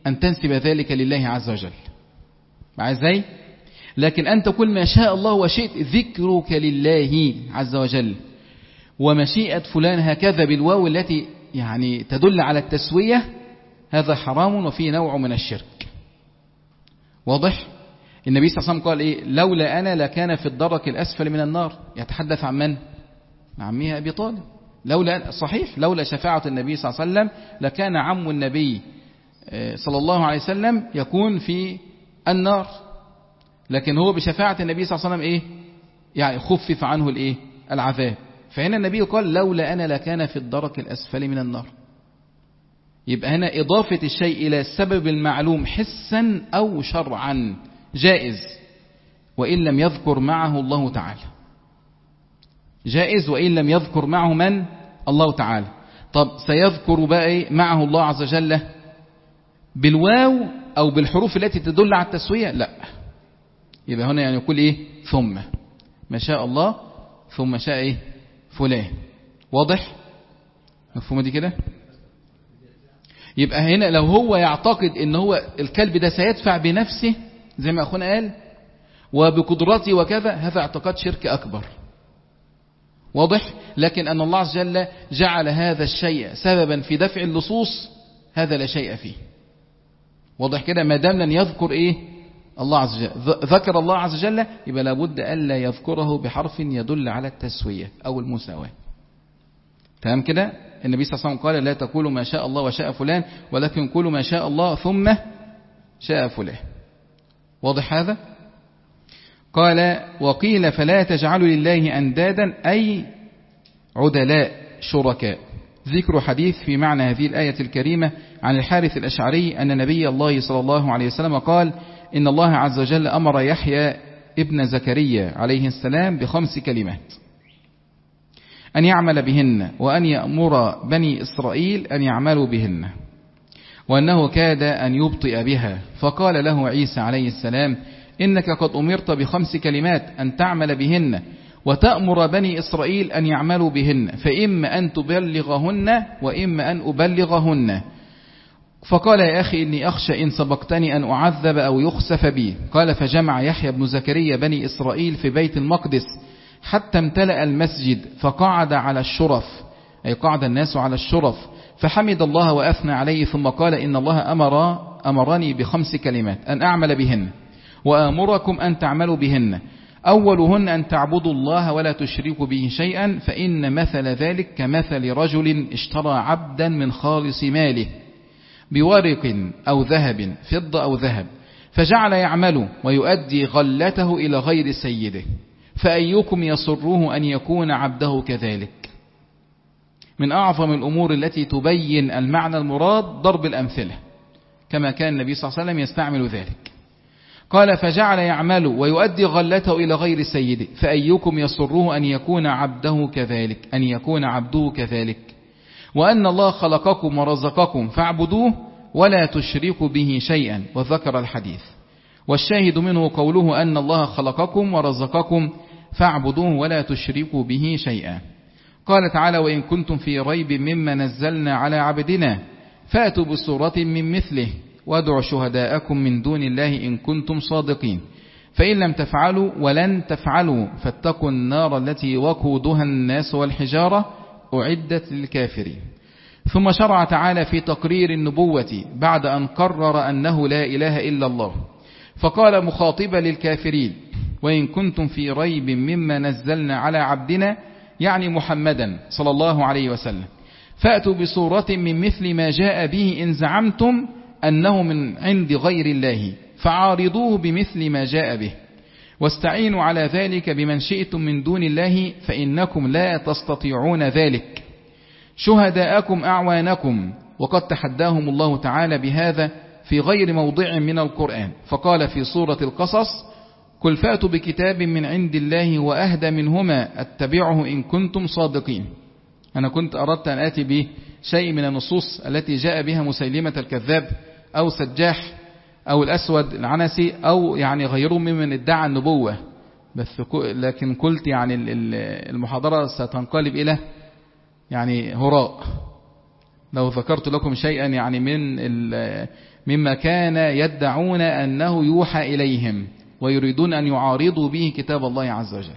أن تنسب ذلك لله عز وجل، مع ازاي؟ لكن أن تقول ما شاء الله وشئت ذكرك لله عز وجل، ومشيئة فلان هكذا بالواو التي يعني تدل على التسوية، هذا حرام وفيه نوع من الشرك. واضح؟ النبي صلى الله عليه وسلم قال إيه؟ لولا أنا لكان في الدرك الأسفل من النار. يتحدث عن من؟ عن عمه أبي طالب. لولا، صحيح، لولا شفاعة النبي صلى الله عليه وسلم لكان عم النبي صلى الله عليه وسلم يكون في النار، لكن هو بشفاعة النبي صلى الله عليه وسلم إيه؟ يعني خفف عنه الإيه؟ العذاب. فهنا النبي قال لولا أنا لكان في الدرك الأسفل من النار. يبقى هنا إضافة الشيء إلى السبب المعلوم حسا أو شرعا جائز، وإن لم يذكر معه الله تعالى. جائز وإن لم يذكر معه من؟ الله تعالى. طب سيذكر بقى معه الله عز وجل بالواو أو بالحروف التي تدل على التسوية؟ لا. يبقى هنا يعني يقول إيه؟ ثم ما شاء الله ثم شاء إيه؟ فلان. واضح؟ مفهومة دي كده؟ يبقى هنا لو هو يعتقد ان هو الكلب ده سيدفع بنفسه زي ما أخونا قال وبقدرته وكذا، هذا اعتقاد شرك أكبر. واضح؟ لكن أن الله عز وجل جعل هذا الشيء سببا في دفع اللصوص، هذا لا شيء فيه. واضح كده؟ ما دام لن يذكر إيه؟ الله عز وجل. ذكر الله عز وجل يبقى لابد ألا يذكره بحرف يدل على التسوية أو المساواة. تمام كده؟ النبي صلى الله عليه وسلم قال لا تقولوا ما شاء الله وشاء فلان، ولكن قولوا ما شاء الله ثم شاء فلان. واضح هذا؟ قال وقيل فلا تجعلوا لله أندادا أي عدلاء شركاء. ذكر حديث في معنى هذه الآية الكريمة عن الحارث الأشعري أن نبي الله صلى الله عليه وسلم قال إن الله عز وجل أمر يحيى ابن زكريا عليه السلام بخمس كلمات أن يعمل بهن، وأن يأمر بني إسرائيل أن يعملوا بهن، وأنه كاد أن يبطئ بها، فقال له عيسى عليه السلام إنك قد أمرت بخمس كلمات أن تعمل بهن وتأمر بني إسرائيل أن يعملوا بهن، فإما أن تبلغهن وإما أن أبلغهن. فقال يا أخي إني أخشى إن سبقتني أن أعذب أو يخسف بي. قال فجمع يحيى بن زكريا بني إسرائيل في بيت المقدس حتى امتلأ المسجد، فقعد على الشرف، أي قعد الناس على الشرف، فحمد الله وأثنى عليه، ثم قال إن الله أمر أمرني بخمس كلمات أن أعمل بهن وآمركم أن تعملوا بهن. أولهن أن تعبدوا الله ولا تشركوا به شيئا، فإن مثل ذلك كمثل رجل اشترى عبدا من خالص ماله بورق أو ذهب، فضة أو ذهب، فجعل يعمل ويؤدي غلته إلى غير سيده، فأيكم يسره أن يكون عبده كذلك. من أعظم الأمور التي تبين المعنى المراد ضرب الأمثلة، كما كان النبي صلى الله عليه وسلم يستعمل ذلك. قال فجعل يعمل ويؤدي غلته إلى غير سيده، فأيكم يسره أن يكون عبده كذلك، أن يكون عبده كذلك، وأن الله خلقكم ورزقكم فاعبدوه ولا تشركوا به شيئا، وذكر الحديث. والشاهد منه قوله أن الله خلقكم ورزقكم فاعبدوه ولا تشركوا به شيئا. قال تعالى وإن كنتم في ريب مما نزلنا على عبدنا فأتوا بسورة من مثله وادعوا شهداءكم من دون الله إن كنتم صادقين، فإن لم تفعلوا ولن تفعلوا فاتقوا النار التي وقودها الناس والحجارة أعدت للكافرين. ثم شرع تعالى في تقرير النبوة بعد أن قرر أنه لا إله إلا الله، فقال مخاطبا للكافرين وإن كنتم في ريب مما نزلنا على عبدنا، يعني محمدا صلى الله عليه وسلم، فأتوا بصورة من مثل ما جاء به إن زعمتم أنه من عند غير الله، فعارضوه بمثل ما جاء به، واستعينوا على ذلك بمن شئتم من دون الله فإنكم لا تستطيعون ذلك، شهداءكم أعوانكم. وقد تحداهم الله تعالى بهذا في غير موضع من القرآن، فقال في سورة القصص قل فأتوا بكتاب من عند الله وأهدى منهما أتبعه إن كنتم صادقين. أنا كنت أردت أن آتي بشيء من النصوص التي جاء بها مسيلمة الكذاب أو سجاح أو الأسود العنسي أو يعني غيرهم ممن ادعى النبوة، بس لكن قلت يعني المحاضرة ستنقلب إلى يعني هراء لو ذكرت لكم شيئا يعني من مما كان يدعون أنه يوحى إليهم ويريدون أن يعارضوا به كتاب الله عز وجل.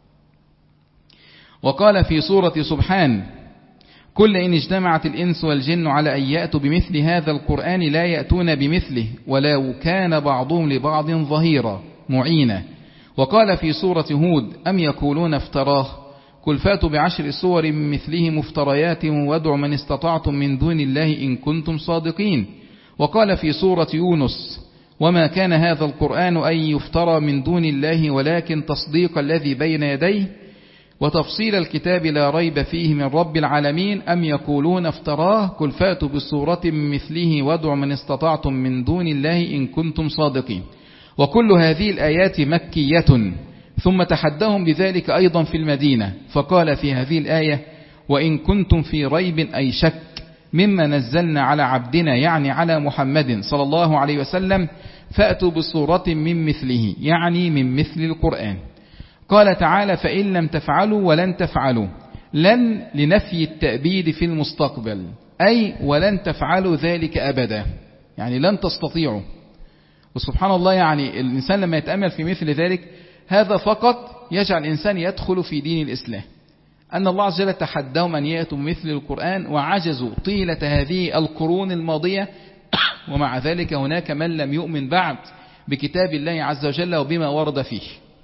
وقال في سورة سبحان: كل إن اجتمعت الإنس والجن على أن يأتوا بمثل هذا القرآن لا يأتون بمثله ولو كان بعضهم لبعض ظهيرا معينا. وقال في سورة هود: أم يقولون افتراه قل فاتوا بعشر سور مثله مفتريات وادعوا من استطعتم من دون الله إن كنتم صادقين. وقال في سورة يونس: وما كان هذا القرآن أن يفترى من دون الله ولكن تصديق الذي بين يديه وتفصيل الكتاب لا ريب فيه من رب العالمين. أم يقولون افتراه قل فاتوا بسورة مثله وادعوا من استطعتم من دون الله إن كنتم صادقين. وكل هذه الآيات مكية، ثم تحدهم بذلك أيضا في المدينة، فقال في هذه الآية: وإن كنتم في ريب أي شك مما نزلنا على عبدنا يعني على محمد صلى الله عليه وسلم فأتوا بصورة من مثله يعني من مثل القرآن. قال تعالى: فإن لم تفعلوا ولن تفعلوا، لن لنفي التأبيد في المستقبل، أي ولن تفعلوا ذلك أبدا، يعني لن تستطيعوا. وسبحان الله، يعني الإنسان لما يتأمل في مثل ذلك هذا فقط يجعل الإنسان يدخل في دين الإسلام، أن الله عز وجل تحداهم أن يأتوا بمثل القرآن وعجزوا طيلة هذه القرون الماضية ومع ذلك هناك من لم يؤمن بعد بكتاب الله عز وجل وبما ورد فيه.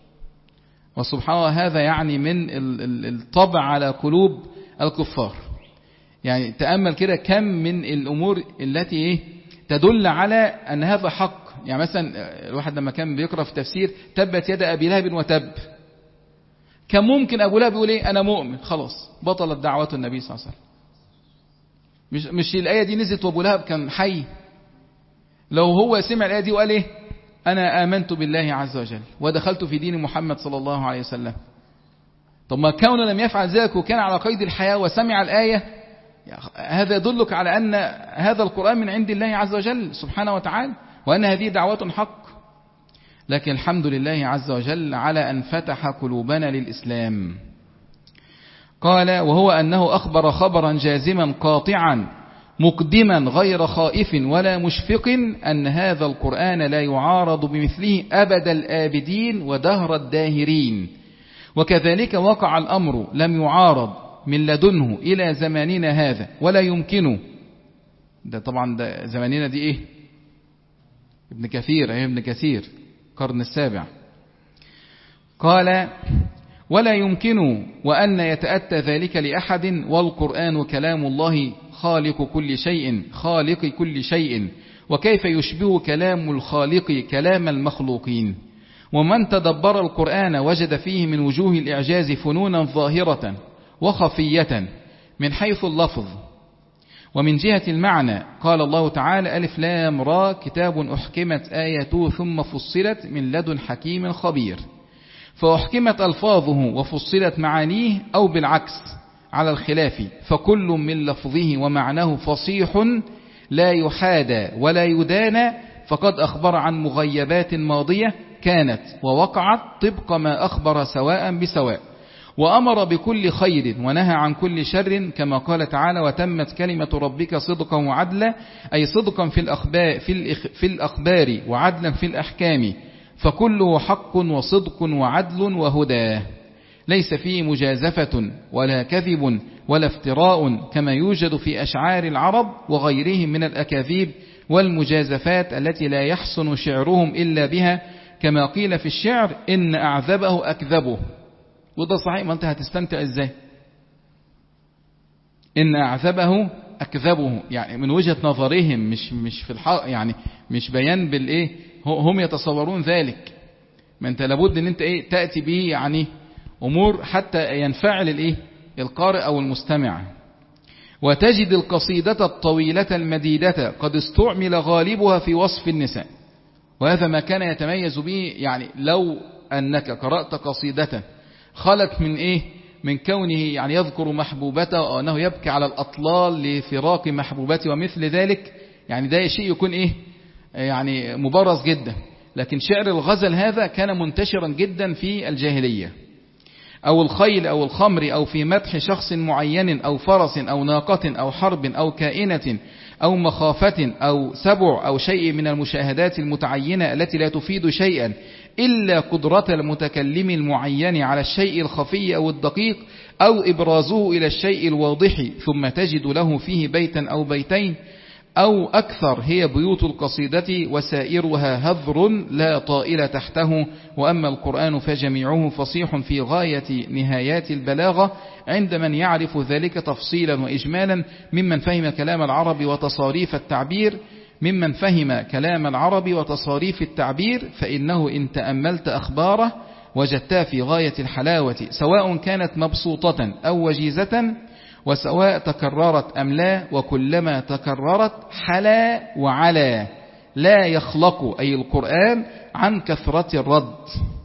وسبحان الله، هذا يعني من الطبع على قلوب الكفار. يعني تأمل كده كم من الأمور التي إيه تدل على أن هذا حق. يعني مثلا الواحد لما كان بيقرأ في تفسير تبت يد أبي لهب وتب، كان ممكن أبو لهب يقول إيه أنا مؤمن، خلاص بطلت دعوة النبي صلى الله عليه وسلم. مش, مش الآية دي نزلت وأبو لهب كان حي، لو هو سمع الآية دي وقال إيه أنا آمنت بالله عز وجل ودخلت في دين محمد صلى الله عليه وسلم. طب ما كونه لم يفعل ذلك وكان على قيد الحياة وسمع الآية، هذا يدلك على أن هذا القرآن من عند الله عز وجل سبحانه وتعالى، وأن هذه دعوة حق. لكن الحمد لله عز وجل على أن فتح قلوبنا للإسلام. قال: وهو أنه أخبر خبرا جازما قاطعا مقدما غير خائف ولا مشفق أن هذا القرآن لا يعارض بمثله أبد الآبدين ودهر الداهرين. وكذلك وقع الأمر لم يعارض من لدنه إلى زماننا هذا ولا يمكنه. ده طبعا ده زماننا دي إيه؟ ابن كثير أيه ابن كثير قرن السابع. قال: ولا يمكن وأن يتأتى ذلك لأحد، والقرآن كلام الله خالق كل شيء خالق كل شيء، وكيف يشبه كلام الخالق كلام المخلوقين. ومن تدبر القرآن وجد فيه من وجوه الإعجاز فنونا ظاهرة وخفية من حيث اللفظ ومن جهة المعنى. قال الله تعالى: ألف لام را كتاب أحكمت آياته ثم فصلت من لدن حكيم خبير. فأحكمت ألفاظه وفصلت معانيه أو بالعكس على الخلاف، فكل من لفظه ومعناه فصيح لا يحادى ولا يدانى، فقد أخبر عن مغيبات ماضية كانت ووقعت طبق ما أخبر سواء بسواء، وأمر بكل خير ونهى عن كل شر، كما قال تعالى: وتمت كلمة ربك صدقا وعدلا، أي صدقا في الأخبار, في في الأخبار وعدلا في الأحكام، فكله حق وصدق وعدل وهدى، ليس فيه مجازفة ولا كذب ولا افتراء كما يوجد في أشعار العرب وغيرهم من الأكاذيب والمجازفات التي لا يحسن شعرهم إلا بها، كما قيل في الشعر: إن أعذبه أكذبه. وده صحيح، ما أنت هتستمتع إزاي؟ إن أعذبه أكذبه، يعني من وجهة نظرهم، مش مش في الحق، يعني مش بيان بالإيه، هم يتصورون ذلك. ما أنت لابد إن أنت إيه تأتي به يعني أمور حتى ينفعل الإيه القارئ أو المستمع. وتجد القصيدة الطويلة المديدة قد استعمل غالبها في وصف النساء، وهذا ما كان يتميز به. يعني لو أنك قرأت قصيدة خلت من إيه من كونه يعني يذكر محبوبته أو أنه يبكي على الأطلال لفراق محبوبته ومثل ذلك، يعني ده شيء يكون إيه يعني مبرز جدا. لكن شعر الغزل هذا كان منتشرا جدا في الجاهلية، أو الخيل أو الخمر، أو في مدح شخص معين أو فرس أو ناقة أو حرب أو كائنة أو مخافة أو سبع أو شيء من المشاهدات المتعينة التي لا تفيد شيئا إلا قدرة المتكلم المعين على الشيء الخفي أو الدقيق أو إبرازه إلى الشيء الواضح، ثم تجد له فيه بيتا أو بيتين أو أكثر، هي بيوت القصيدة وسائرها هذر لا طائل تحته. وأما القرآن فجميعه فصيح في غاية نهايات البلاغة عند من يعرف ذلك تفصيلا وإجمالا ممن فهم كلام العرب وتصاريف التعبير ممن فهم كلام العرب وتصاريف التعبير فإنه إن تأملت أخباره وجدتها في غاية الحلاوة، سواء كانت مبسوطة أو وجيزة، وسواء تكررت أم لا، وكلما تكررت حلا وعلا، لا يخلق أي القرآن عن كثرة الرد،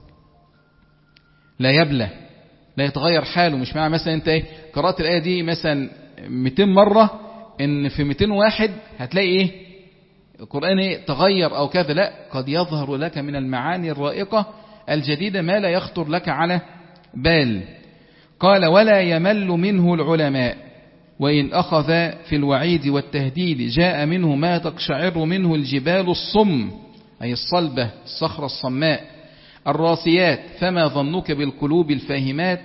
لا يبلى، لا يتغير حاله. مش معنى مثلا أنت إيه قرأت الآية دي مثلا مئتين مرة إن في مئتين واحد هتلاقي إيه القرآن إيه تغير أو كذا، لا، قد يظهر لك من المعاني الرائقة الجديدة ما لا يخطر لك على بال. قال ولا يمل منه العلماء، وإن أخذ في الوعيد والتهديد جاء منه ما تقشعر منه الجبال الصم أي الصلبة الصخرة الصماء الراسيات، فما ظنك بالقلوب الفاهمات،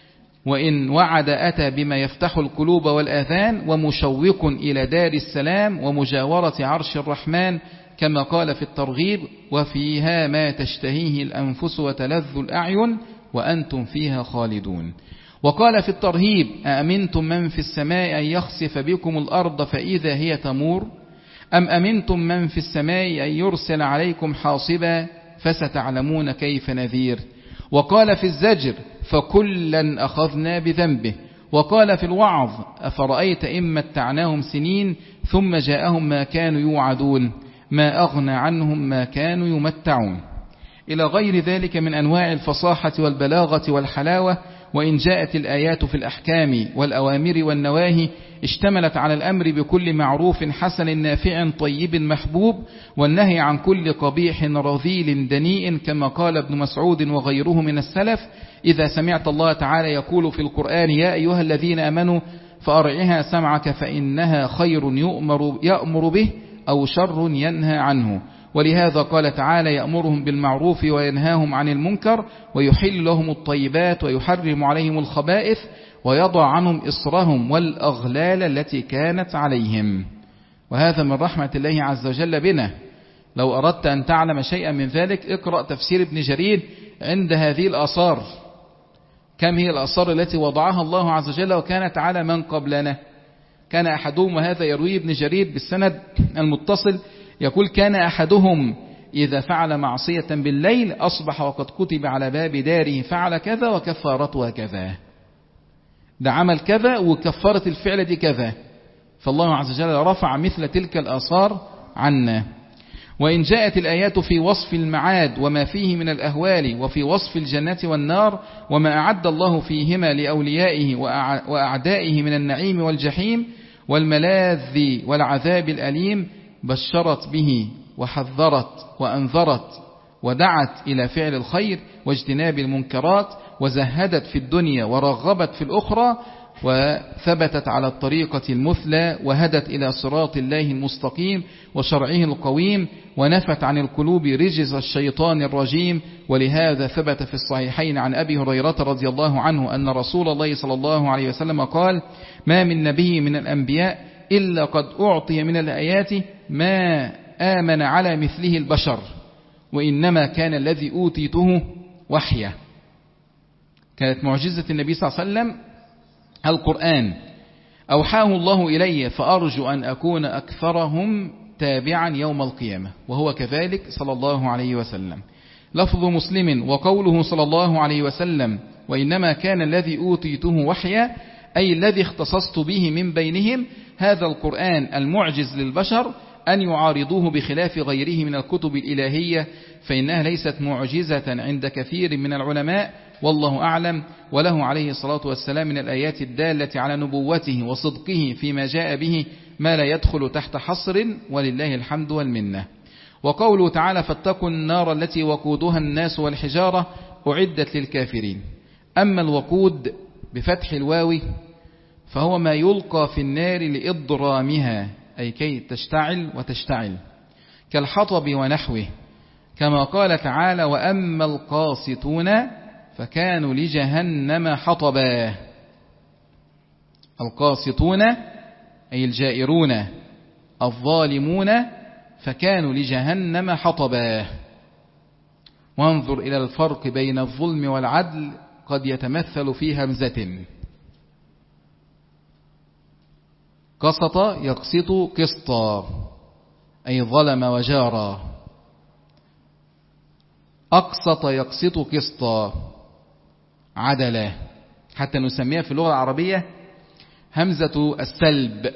وإن وعد أتى بما يفتح القلوب والآذان، ومشوق إلى دار السلام ومجاورة عرش الرحمن، كما قال في الترغيب وفيها ما تشتهيه الأنفس وتلذ الأعين وأنتم فيها خالدون. وقال في الترهيب أأمنتم من في السماء أن يخسف بكم الأرض فإذا هي تمور، أم أمنتم من في السماء أن يرسل عليكم حاصبا فستعلمون كيف نذير. وقال في الزجر فكلا أخذنا بذنبه. وقال في الوعظ أفرأيت إن متعناهم سنين ثم جاءهم ما كانوا يوعدون ما أغنى عنهم ما كانوا يمتعون، إلى غير ذلك من أنواع الفصاحة والبلاغة والحلاوة. وإن جاءت الآيات في الأحكام والأوامر والنواهي اشتملت على الأمر بكل معروف حسن نافع طيب محبوب، والنهي عن كل قبيح رذيل دنيء، كما قال ابن مسعود وغيره من السلف إذا سمعت الله تعالى يقول في القرآن يا أيها الذين آمنوا فأرعها سمعك فإنها خير يؤمر, يأمر به أو شر ينهى عنه. ولهذا قال تعالى يأمرهم بالمعروف وينهاهم عن المنكر ويحل لهم الطيبات ويحرم عليهم الخبائث ويضع عنهم إصرهم والأغلال التي كانت عليهم. وهذا من رحمة الله عز وجل بنا. لو أردت أن تعلم شيئا من ذلك اقرأ تفسير ابن جرير عند هذه الآثار، كم هي الآثار التي وضعها الله عز وجل وكانت على من قبلنا. كان أحدهم، وهذا يروي ابن جرير بالسند المتصل، يقول كان أحدهم إذا فعل معصية بالليل أصبح وقد كتب على باب داره فعل كذا وكفارتها كذا، ده عمل كذا وكفارة الفعل دي كذا. فالله عز وجل رفع مثل تلك الآثار عنا. وإن جاءت الآيات في وصف المعاد وما فيه من الأهوال، وفي وصف الجنة والنار وما أعد الله فيهما لأوليائه وأعدائه من النعيم والجحيم والملاذ والعذاب الأليم، بشرت به وحذرت وأنذرت ودعت إلى فعل الخير واجتناب المنكرات، وزهدت في الدنيا ورغبت في الأخرى، وثبتت على الطريقة المثلى، وهدت إلى صراط الله المستقيم وشرعه القويم، ونفت عن القلوب رجز الشيطان الرجيم. ولهذا ثبت في الصحيحين عن أبي هريرة رضي الله عنه أن رسول الله صلى الله عليه وسلم قال ما من نبي من الأنبياء إلا قد أعطي من الآيات ما آمن على مثله البشر، وإنما كان الذي أوتيته وحيا. كانت معجزة النبي صلى الله عليه وسلم القرآن أوحاه الله إلي، فأرجو أن أكون أكثرهم تابعا يوم القيامة، وهو كذلك صلى الله عليه وسلم. لفظ مسلم وقوله صلى الله عليه وسلم وإنما كان الذي أوتيته وحيا أي الذي اختصصت به من بينهم، هذا القرآن المعجز للبشر أن يعارضوه بخلاف غيره من الكتب الإلهية، فإنها ليست معجزة عند كثير من العلماء والله أعلم. وله عليه الصلاة والسلام من الآيات الدالة على نبوته وصدقه فيما جاء به ما لا يدخل تحت حصر، ولله الحمد والمنة. وقوله تعالى فاتقوا النار التي وقودها الناس والحجارة أعدت للكافرين. أما الوقود بفتح الواو فهو ما يلقى في النار لإضرامها أي كي تشتعل وتشتعل، كالحطب ونحوه، كما قال تعالى وأما القاسطون فكانوا لجهنم حطبا. القاسطون أي الجائرون الظالمون فكانوا لجهنم حطبا. وانظر إلى الفرق بين الظلم والعدل قد يتمثل في همزة. قسط يقسط قسطا أي ظلم وجارا، أقسط يقسط قسطا عدلا، حتى نسميها في اللغة العربية همزة السلب.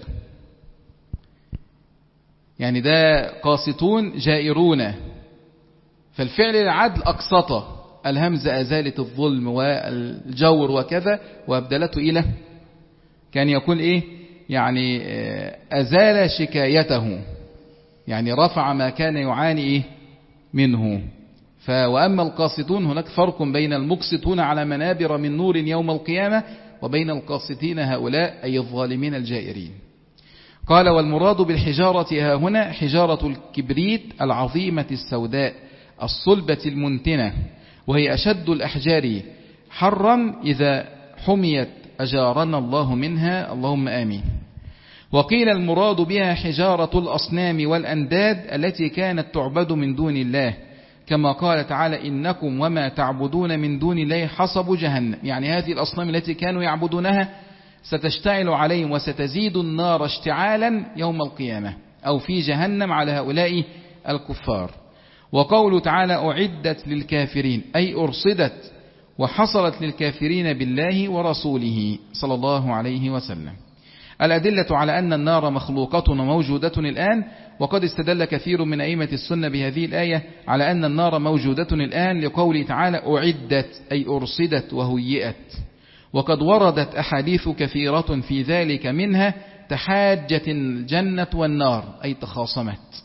يعني ده قاسطون جائرون، فالفعل العدل أقسط، الهمزة أزالت الظلم والجور وكذا وأبدلته إلى كان يقول إيه يعني أزال شكايته، يعني رفع ما كان يعاني إيه منه. وأما القاسطون هناك فرق بين المقسطون على منابر من نور يوم القيامة وبين القاسطين هؤلاء أي الظالمين الجائرين. قال والمراد بالحجارة ها هنا حجارة الكبريت العظيمة السوداء الصلبة المنتنة، وهي أشد الأحجار حرا إذا حميت أجارنا الله منها اللهم آمين. وقيل المراد بها حجارة الأصنام والأنداد التي كانت تعبد من دون الله، كما قال تعالى إنكم وما تعبدون من دون الله حصب جهنم، يعني هذه الأصنام التي كانوا يعبدونها ستشتعل عليهم وستزيد النار اشتعالا يوم القيامة أو في جهنم على هؤلاء الكفار. وقول تعالى أعدت للكافرين أي أرصدت وحصلت للكافرين بالله ورسوله صلى الله عليه وسلم. الأدلة على أن النار مخلوقة وموجودة الآن، وقد استدل كثير من أئمة السنة بهذه الآية على أن النار موجودة الآن لقوله تعالى أعدت أي أرصدت وهيئت، وقد وردت أحاديث كثيرة في ذلك، منها تحاجت الجنة والنار أي تخاصمت،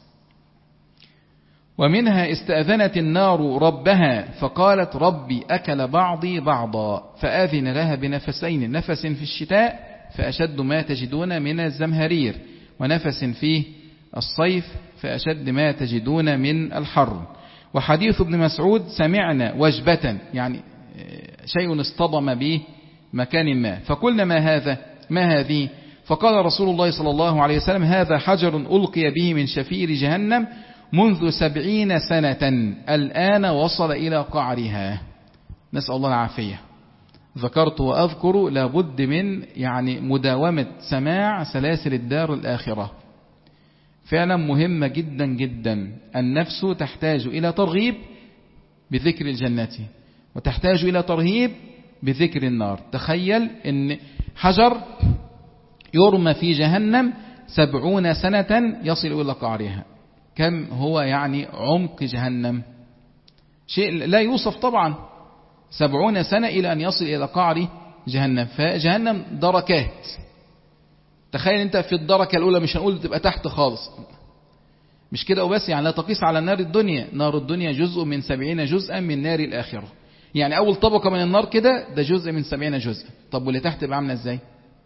ومنها استأذنت النار ربها فقالت ربي أكل بعضي بعضا فآذن لها بنفسين، نفس في الشتاء فأشد ما تجدون من الزمهرير، ونفس في الصيف فأشد ما تجدون من الحر. وحديث ابن مسعود سمعنا وجبة يعني شيء اصطدم به مكان ما، فقلنا ما هذا ما هذه، فقال رسول الله صلى الله عليه وسلم هذا حجر ألقي به من شفير جهنم منذ سبعين سنة الآن وصل إلى قعرها. نسأل الله العافية. ذكرت وأذكر لابد من يعني مداومة سماع سلاسل الدار الآخرة، فعلا مهمة جدا جدا. النفس تحتاج إلى ترغيب بذكر الجنة وتحتاج إلى ترهيب بذكر النار. تخيل أن حجر يرمى في جهنم سبعون سنة يصل إلى قعرها، كم هو يعني عمق جهنم؟ شيء لا يوصف طبعا، سبعون سنة إلى أن يصل إلى قعر جهنم. فجهنم دركات، تخيل أنت في الدركة الأولى، مش هنقول تبقى تحت خالص، مش كده وبس، يعني لا تقيس على نار الدنيا، نار الدنيا جزء من سبعين جزءا من نار الآخرة، يعني أول طبقة من النار كده ده جزء من سبعين جزء. طب واللي تحت يبقى عامله إزاي؟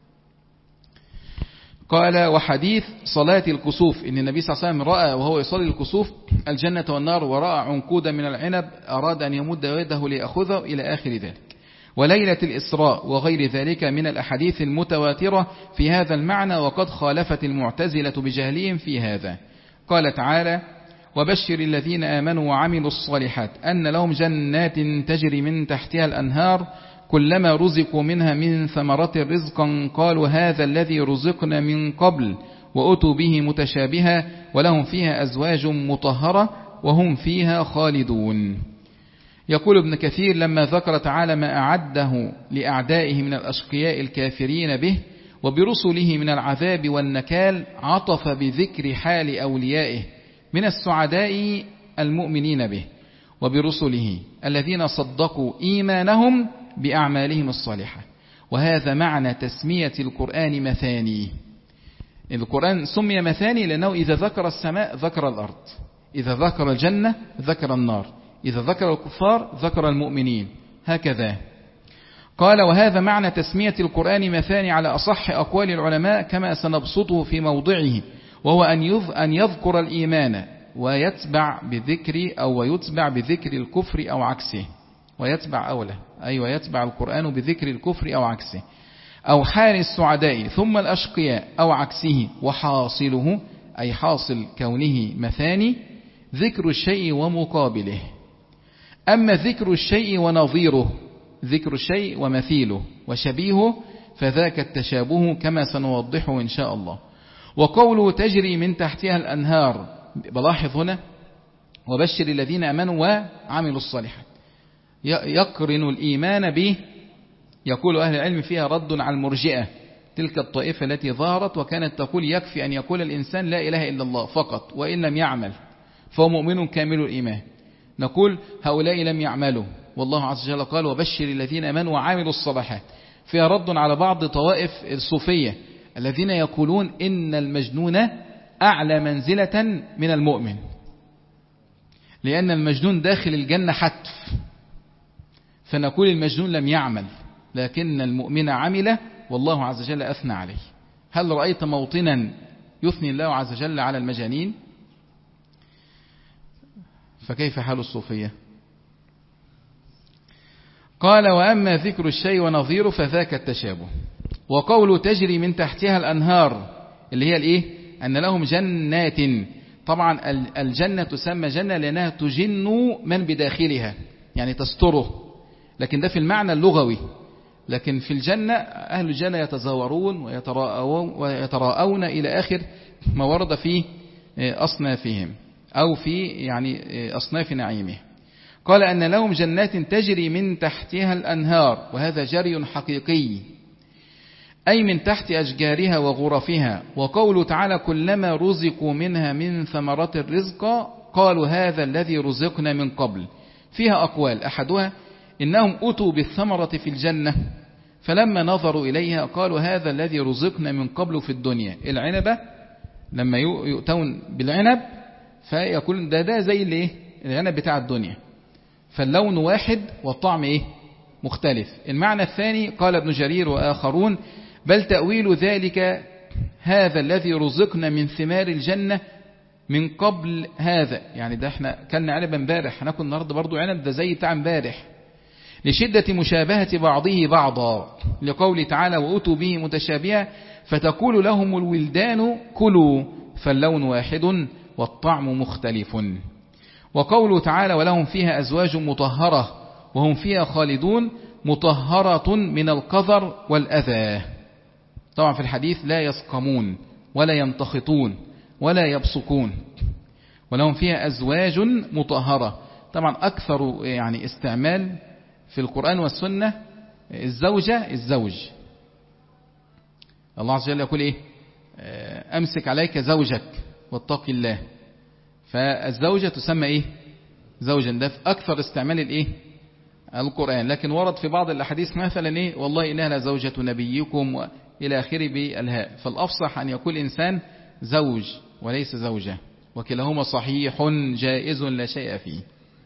قال وحديث صلاة الكسوف إن النبي صلى الله عليه وسلم رأى وهو يصلي الكسوف الجنة والنار، ورأى عنقودا من العنب أراد أن يمد يده ليأخذه إلى آخر ذلك. وليلة الإسراء وغير ذلك من الأحاديث المتواترة في هذا المعنى، وقد خالفت المعتزلة بجهلهم في هذا. قال تعالى وبشر الذين آمنوا وعملوا الصالحات أن لهم جنات تجري من تحتها الأنهار كلما رزقوا منها من ثمرة رزقا قالوا هذا الذي رزقنا من قبل وأتوا به متشابها ولهم فيها أزواج مطهرة وهم فيها خالدون. يقول ابن كثير لما ذكر تعالى ما أعده لأعدائه من الأشقياء الكافرين به وبرسله من العذاب والنكال، عطف بذكر حال أوليائه من السعداء المؤمنين به وبرسله الذين صدقوا إيمانهم بأعمالهم الصالحة. وهذا معنى تسمية القرآن مثاني. القرآن سمي مثاني لأنه إذا ذكر السماء ذكر الأرض، إذا ذكر الجنة ذكر النار، إذا ذكر الكفار ذكر المؤمنين، هكذا. قال وهذا معنى تسمية القرآن مثاني على أصح أقوال العلماء كما سنبسطه في موضعه، وهو أن يذكر الإيمان ويتبع بذكر أو ويتبع بذكر الكفر أو عكسه، ويتبع أولى أي ويتبع القرآن بذكر الكفر أو عكسه، أو حال السعداء ثم الأشقياء أو عكسه، وحاصله أي حاصل كونه مثاني ذكر الشيء ومقابله. أما ذكر الشيء ونظيره، ذكر الشيء ومثيله وشبيهه، فذاك التشابه كما سنوضحه إن شاء الله. وقوله تجري من تحتها الأنهار، بلاحظ هنا وبشر الذين آمنوا وعملوا الصالحات، يقرن الإيمان به. يقول أهل العلم فيها رد على المرجئة، تلك الطائفة التي ظهرت وكانت تقول يكفي أن يقول الإنسان لا إله إلا الله فقط وإن لم يعمل فهو مؤمن كامل الإيمان. نقول هؤلاء لم يعملوا، والله عز وجل قال وبشر الذين آمنوا وعملوا الصالحات. فيها رد على بعض طوائف الصوفية الذين يقولون إن المجنون أعلى منزلة من المؤمن، لأن المجنون داخل الجنة حتف، فنقول المجنون لم يعمل لكن المؤمن عمل والله عز وجل أثنى عليه. هل رأيت موطنا يثني الله عز وجل على المجانين؟ فكيف حال الصوفية؟ قال وأما ذكر الشيء ونظيره فذاك التشابه. وقوله تجري من تحتها الأنهار اللي هي الإيه؟ أن لهم جنات. طبعا الجنة تسمى جنة لأنها تجن من بداخلها، يعني تستره، لكن ده في المعنى اللغوي. لكن في الجنة أهل الجنة يتزاورون ويتراءون, ويتراءون إلى آخر ما ورد في أصنافهم أو في يعني أصناف نعيمه. قال أن لهم جنات تجري من تحتها الأنهار، وهذا جري حقيقي أي من تحت أشجارها وغرفها. وقوله تعالى كلما رزقوا منها من ثمرات الرزق قالوا هذا الذي رزقنا من قبل. فيها أقوال، أحدها إنهم أتوا بالثمرة في الجنة فلما نظروا إليها قالوا هذا الذي رزقنا من قبل في الدنيا. العنبة لما يؤتون بالعنب فيقول ده ده زي الايه العنب بتاع الدنيا، فاللون واحد والطعم ايه مختلف. المعنى الثاني قال ابن جرير وآخرون بل تأويل ذلك هذا الذي رزقنا من ثمار الجنة من قبل هذا، يعني ده احنا كلنا عنب امبارح هناكل النهارده برضو عنب ده زي بتاع امبارح، لشدة مشابهة بعضه بعضا، لقول تعالى وأتوا به متشابها فتقول لهم الولدان كلوا فاللون واحد والطعم مختلف. وقوله تعالى ولهم فيها أزواج مطهرة وهم فيها خالدون مطهرة من القذر والأذى. طبعا في الحديث لا يسقمون ولا يمتخطون ولا يبصقون، ولهم فيها أزواج مطهرة. طبعا أكثر يعني استعمال في القرآن والسنة الزوجة الزوج. الله عز وجل يقول إيه أمسك عليك زوجك واتق الله، فالزوجة تسمى إيه زوجا، ده في أكثر استعمال الإيه القرآن. لكن ورد في بعض الأحاديث مثلا إيه والله إنها لزوجة نبيكم وإلى آخره بالهاء، فالأفصح أن يقول إنسان زوج وليس زوجة، وكلاهما صحيح جائز لا شيء فيه.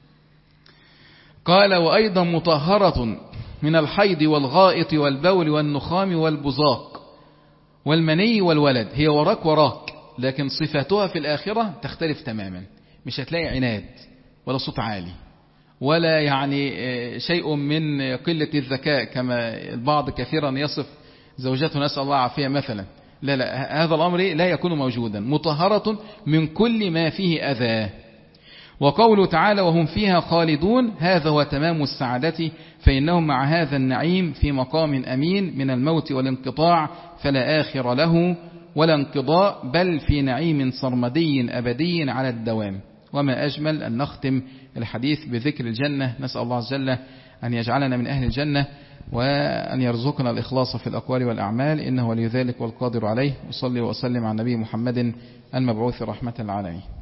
قال وأيضا مطهرة من الحيض والغائط والبول والنخام والبزاق والمني والولد. هي وراك وراك، لكن صفاتها في الآخرة تختلف تماما، مش هتلاقي عناد ولا صوت عالي ولا يعني شيء من قلة الذكاء كما البعض كثيرا يصف زوجته نسأل الله عافية مثلا. لا لا، هذا الأمر لا يكون موجودا. مطهرة من كل ما فيه أذى. وقوله تعالى وهم فيها خالدون هذا هو تمام السعادة، فإنهم مع هذا النعيم في مقام أمين من الموت والانقطاع فلا آخر له ولا انقضاء، بل في نعيم سرمدي أبدي على الدوام. وما أجمل أن نختم الحديث بذكر الجنة. نسأل الله عز وجل أن يجعلنا من أهل الجنة وأن يرزقنا الإخلاص في الأقوال والأعمال، إنه ولي ذلك والقادر عليه. وصلي وسلم على النبي محمد المبعوث رحمة العالمين.